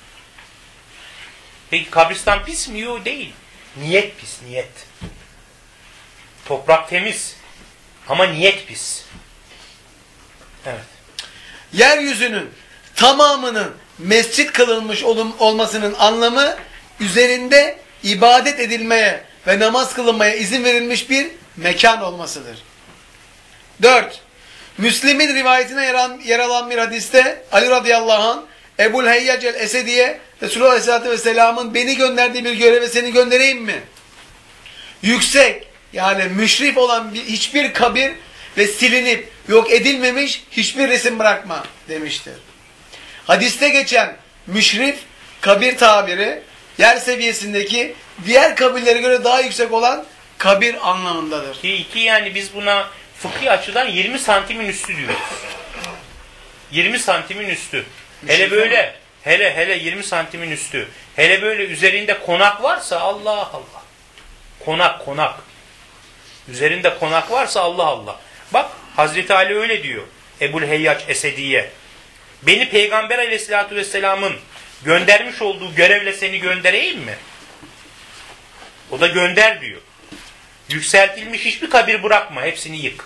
Peki kabristan pis mi? Yok, değil. Niyet pis, niyet. Toprak temiz ama niyet pis. Evet. Yeryüzünün tamamının mescit kılınmış olum, olmasının anlamı üzerinde ibadet edilmeye ve namaz kılınmaya izin verilmiş bir mekan olmasıdır. Dört. Müslim'in rivayetine yer alan, yer alan bir hadiste Ali radıyallahu anh Ebul Heyyac el-Esedi'ye Resulullah aleyhissalatü vesselamın beni gönderdiği bir göreve seni göndereyim mi? Yüksek, yani müşrif olan bir, hiçbir kabir ve silinip yok edilmemiş hiçbir resim bırakma demiştir. Hadiste geçen müşrif kabir tabiri yer seviyesindeki diğer kabirlere göre daha yüksek olan kabir anlamındadır. Ki iki, yani biz buna fıkhi açıdan yirmi santimin üstü diyoruz. yirmi santimin üstü. Hele böyle, hele hele yirmi santimin üstü. Hele böyle üzerinde konak varsa Allah Allah. Konak konak. Üzerinde konak varsa Allah Allah. Bak Hazreti Ali öyle diyor. Ebu'l-Heyyac Esedi'ye. Beni Peygamber Aleyhisselatü Vesselam'ın göndermiş olduğu görevle seni göndereyim mi? O da gönder diyor. Yükseltilmiş hiçbir kabir bırakma. Hepsini yık.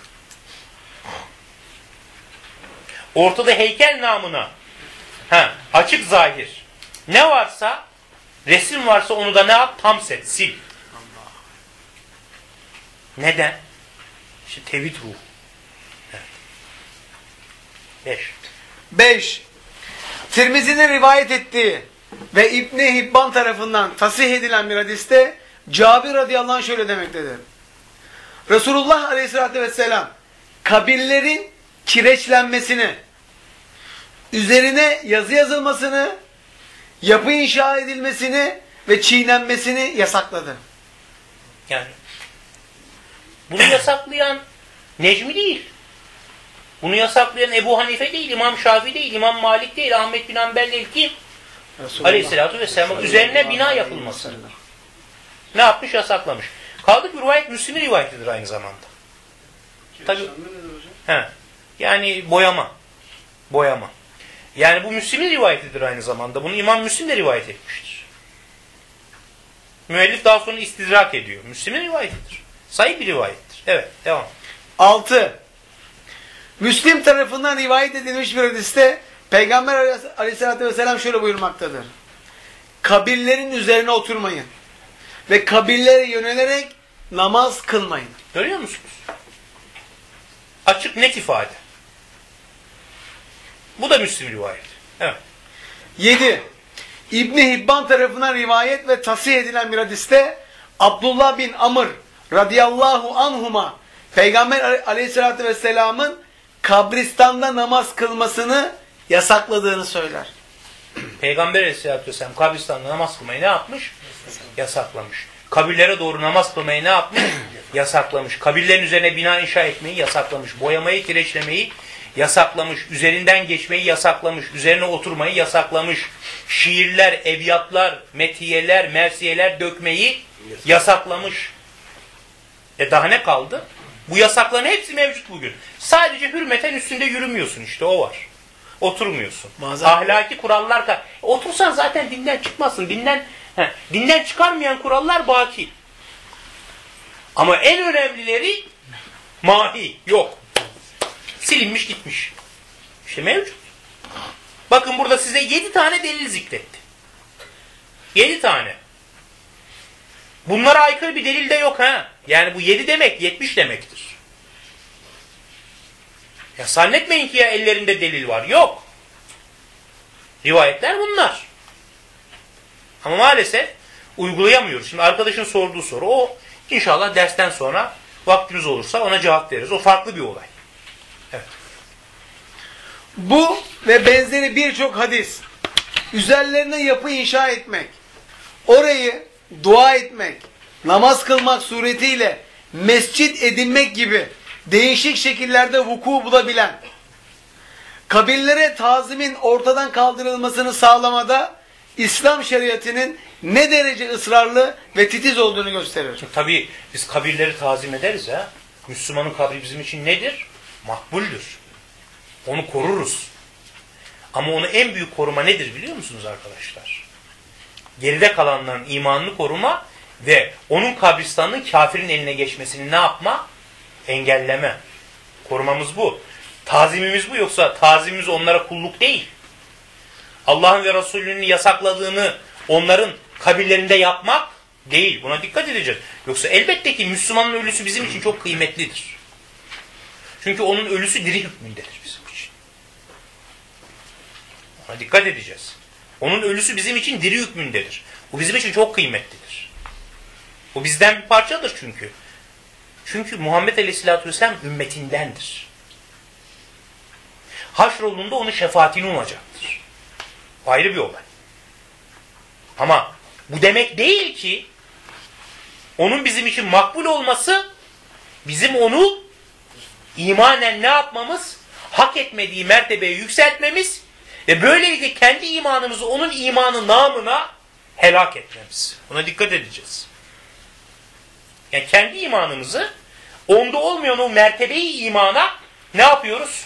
Ortada heykel namına ha, açık zahir ne varsa, resim varsa onu da ne yap? Tam set, sil. Neden? İşte tevhid ruhu. Beş. Beş. Tirmizi'nin rivayet ettiği ve İbn-i Hibban tarafından tasih edilen bir hadiste Cabir radıyallahu anh şöyle demektedir. Resulullah aleyhissalatü vesselam kabirlerin kireçlenmesini, üzerine yazı yazılmasını, yapı inşa edilmesini ve çiğnenmesini yasakladı. Yani bunu yasaklayan Necmi değil. Bunu yasaklayan Ebu Hanife değil, İmam Şafii değil, İmam Malik değil, Ahmet bin Hanbel değil. Kim? Aleyhissalatü vesselam. Üzerine bina yapılması. Ne yapmış? Yasaklamış. Kaldı ki rivayet Müslim'in rivayetidir aynı zamanda. Tabii. He. Yani boyama. Boyama. Yani bu Müslim'in rivayetidir aynı zamanda. Bunu İmam Müslim de rivayet etmiştir. Müellif daha sonra istidrak ediyor. Müslim'in rivayetidir. Sahih bir rivayettir. Evet, devam. Altı. Müslim tarafından rivayet edilmiş bir hadiste Peygamber Aleyhisselatü Vesselam şöyle buyurmaktadır. Kabirlerin üzerine oturmayın ve kabirlere yönelerek namaz kılmayın. Görüyor musunuz? Açık net ifade. Bu da Müslim rivayeti. Evet. Yedi. İbn-i Hibban tarafından rivayet ve tasih edilen bir hadiste Abdullah bin Amr radıyallahu anhuma Peygamber Aleyhisselatü Vesselam'ın kabristanda namaz kılmasını yasakladığını söyler. Peygamber Aleyhisselatü Vesselam kabristanda namaz kılmayı ne yapmış? Yasaklamış. Kabirlere doğru namaz kılmayı ne yapmış? Yasaklamış. Kabirlerin üzerine bina inşa etmeyi yasaklamış. Boyamayı, kireçlemeyi yasaklamış. Üzerinden geçmeyi yasaklamış. Üzerine oturmayı yasaklamış. Şiirler, ebyatlar, metiyeler, mersiyeler dökmeyi yasaklamış. E daha ne kaldı? Bu yasakların hepsi mevcut bugün. Sadece hürmeten üstünde yürümüyorsun, işte o var. Oturmuyorsun. Bazen ahlaki kurallar... E, otursan zaten dinden çıkmazsın. Dinden, he, dinden çıkarmayan kurallar baki. Ama en önemlileri mahi. Yok. Silinmiş gitmiş. İşte mevcut. Bakın burada size yedi tane delil zikretti. Yedi tane. Bunlara aykırı bir delil de yok ha. Yani bu yedi demek yetmiş demektir. Ya zannetmeyin ki ya ellerinde delil var. Yok. Rivayetler bunlar. Ama maalesef uygulayamıyoruz. Şimdi arkadaşın sorduğu soru o. İnşallah dersten sonra vaktimiz olursa ona cevap veririz. O farklı bir olay. Evet. Bu ve benzeri birçok hadis üzerlerine yapı inşa etmek, orayı dua etmek, namaz kılmak suretiyle mescit edinmek gibi değişik şekillerde vuku bulabilen, kabirlere tazimin ortadan kaldırılmasını sağlamada İslam şeriatının ne derece ısrarlı ve titiz olduğunu gösterir. Tabii biz kabirleri tazim ederiz ha. Müslümanın kabri bizim için nedir? Makbuldür. Onu koruruz. Ama onu en büyük koruma nedir biliyor musunuz arkadaşlar? Geride kalanların imanını koruma ve onun kabristanının kafirin eline geçmesini ne yapma? Engelleme. Korumamız bu. Tazimimiz bu, yoksa tazimimiz onlara kulluk değil. Allah'ın ve Resulünün yasakladığını onların kabirlerinde yapmak değil. Buna dikkat edeceğiz. Yoksa elbette ki Müslümanın ölüsü bizim için çok kıymetlidir. Çünkü onun ölüsü diri hükmündedir bizim için. Buna dikkat edeceğiz. Onun ölüsü bizim için diri hükmündedir. Bu bizim için çok kıymetlidir. Bu bizden bir parçadır çünkü. Çünkü Muhammed Aleyhisselatü Vesselam ümmetindendir. Haşrolunda onun şefaatini umacaktır. Ayrı bir olay. Ama bu demek değil ki onun bizim için makbul olması bizim onu imanen ne yapmamız? Hak etmediği mertebeye yükseltmemiz ve böylelikle kendi imanımızı onun imanı namına helak etmemiz. Buna dikkat edeceğiz. Yani kendi imanımızı onda olmayan o mertebeyi imana ne yapıyoruz?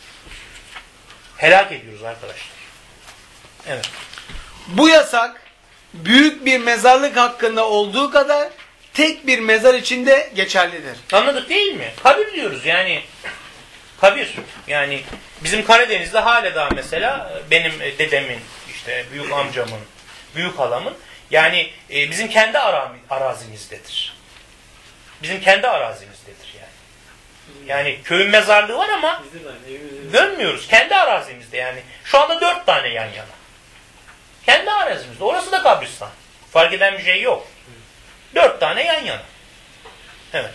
Helak ediyoruz arkadaşlar. Evet. Bu yasak büyük bir mezarlık hakkında olduğu kadar tek bir mezar için de geçerlidir. Anladık değil mi? Kabir diyoruz yani. Kabir. Yani bizim Karadeniz'de hala daha mesela benim dedemin, işte büyük amcamın, büyük halamın yani e, bizim kendi ara, arazimizdedir. Bizim kendi arazimizdedir yani. Yani köyün mezarlığı var ama dönmüyoruz. Kendi arazimizde yani. Şu anda dört tane yan yana. Kendi arazimizde. Orası da kabristan. Fark eden bir şey yok. Dört tane yan yana. Evet.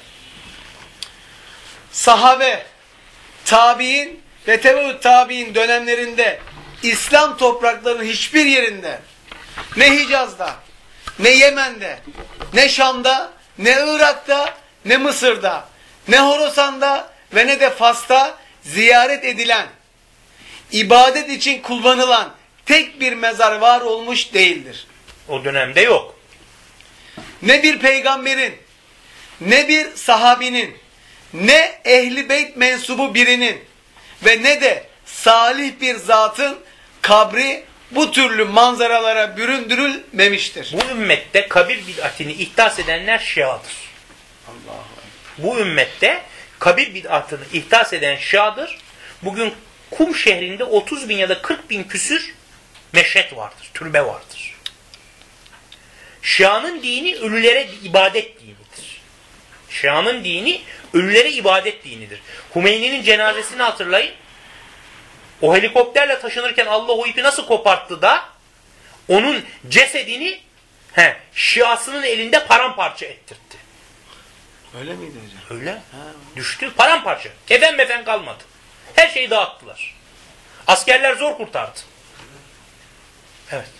Sahabe, tabi'in ve tebeut tabi'in dönemlerinde İslam topraklarının hiçbir yerinde, ne Hicaz'da, ne Yemen'de, ne Şam'da, ne Irak'ta, ne Mısır'da, ne Horasan'da ve ne de Fas'ta ziyaret edilen, ibadet için kullanılan tek bir mezar var olmuş değildir. O dönemde yok. Ne bir peygamberin, ne bir sahabinin, ne ehli beyt mensubu birinin ve ne de salih bir zatın kabri bu türlü manzaralara büründürülmemiştir. Bu ümmette kabir bid'atini ihdas edenler Şia'dır. Bu ümmette kabir bid'atını ihdas eden Şia'dır. Bugün Kum şehrinde otuz bin ya da kırk bin küsür meşret vardır, türbe vardır. Şia'nın dini ölülere ibadet dinidir. Şia'nın dini ölülere ibadet dinidir. Hümeyni'nin cenazesini hatırlayın. O helikopterle taşınırken Allah o ipi nasıl koparttı da onun cesedini he, Şiasının elinde paramparça ettirdi. Öyle miydi hocam? Öyle. Ha. Düştü paramparça. Kefen mefen kalmadı. Her şeyi dağıttılar. Askerler zor kurtardı. Evet.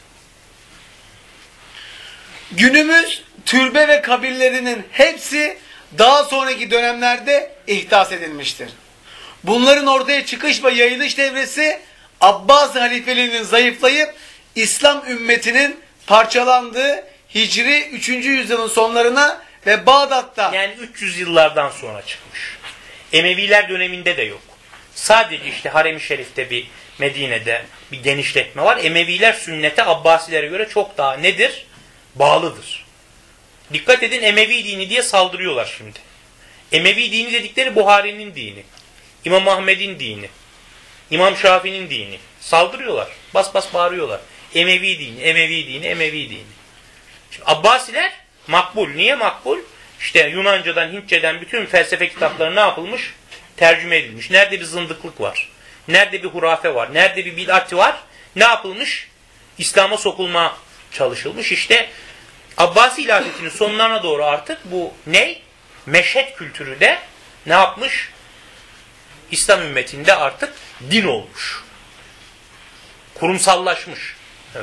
Günümüz türbe ve kabirlerinin hepsi daha sonraki dönemlerde ihdas edilmiştir. Bunların ortaya çıkış ve yayılış devresi Abbas halifeliğinin zayıflayıp İslam ümmetinin parçalandığı Hicri üçüncü yüzyılın sonlarına ve Bağdat'ta yani üç yüz yıllardan sonra çıkmış. Emeviler döneminde de yok. Sadece işte Harem-i Şerif'te bir Medine'de bir genişletme var. Emeviler sünnete Abbasilere göre çok daha nedir? Bağlıdır. Dikkat edin Emevi dini diye saldırıyorlar şimdi. Emevi dini dedikleri Buhari'nin dini. İmam Ahmed'in dini. İmam Şafii'nin dini. Saldırıyorlar. Bas bas bağırıyorlar. Emevi dini, Emevi dini, Emevi dini. Şimdi Abbasiler makbul. Niye makbul? İşte Yunanca'dan, Hintçe'den bütün felsefe kitapları ne yapılmış? Tercüme edilmiş. Nerede bir zındıklık var? Nerede bir hurafe var? Nerede bir bid'at var? Ne yapılmış? İslam'a sokulma çalışılmış. İşte Abbasi hilafetinin sonlarına doğru artık bu ne? Meşhet kültürü de ne yapmış? İslam ümmetinde artık din olmuş. Kurumsallaşmış. Evet.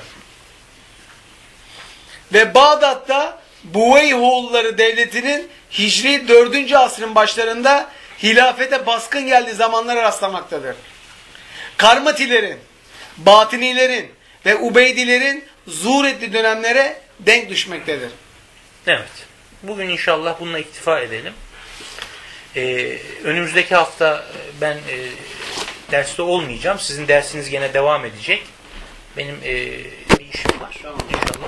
ve Bağdat'ta Buveyhoğulları devletinin Hicri dördüncü asrın başlarında hilafete baskın geldiği zamanlara rastlamaktadır. Karmatilerin, Batinilerin ve Ubeydilerin zuhur ettiği dönemlere denk düşmektedir. Evet. Bugün inşallah bununla iktifa edelim. Ee, önümüzdeki hafta ben e, derste olmayacağım. Sizin dersiniz gene devam edecek. Benim e, bir işim var. Tamam.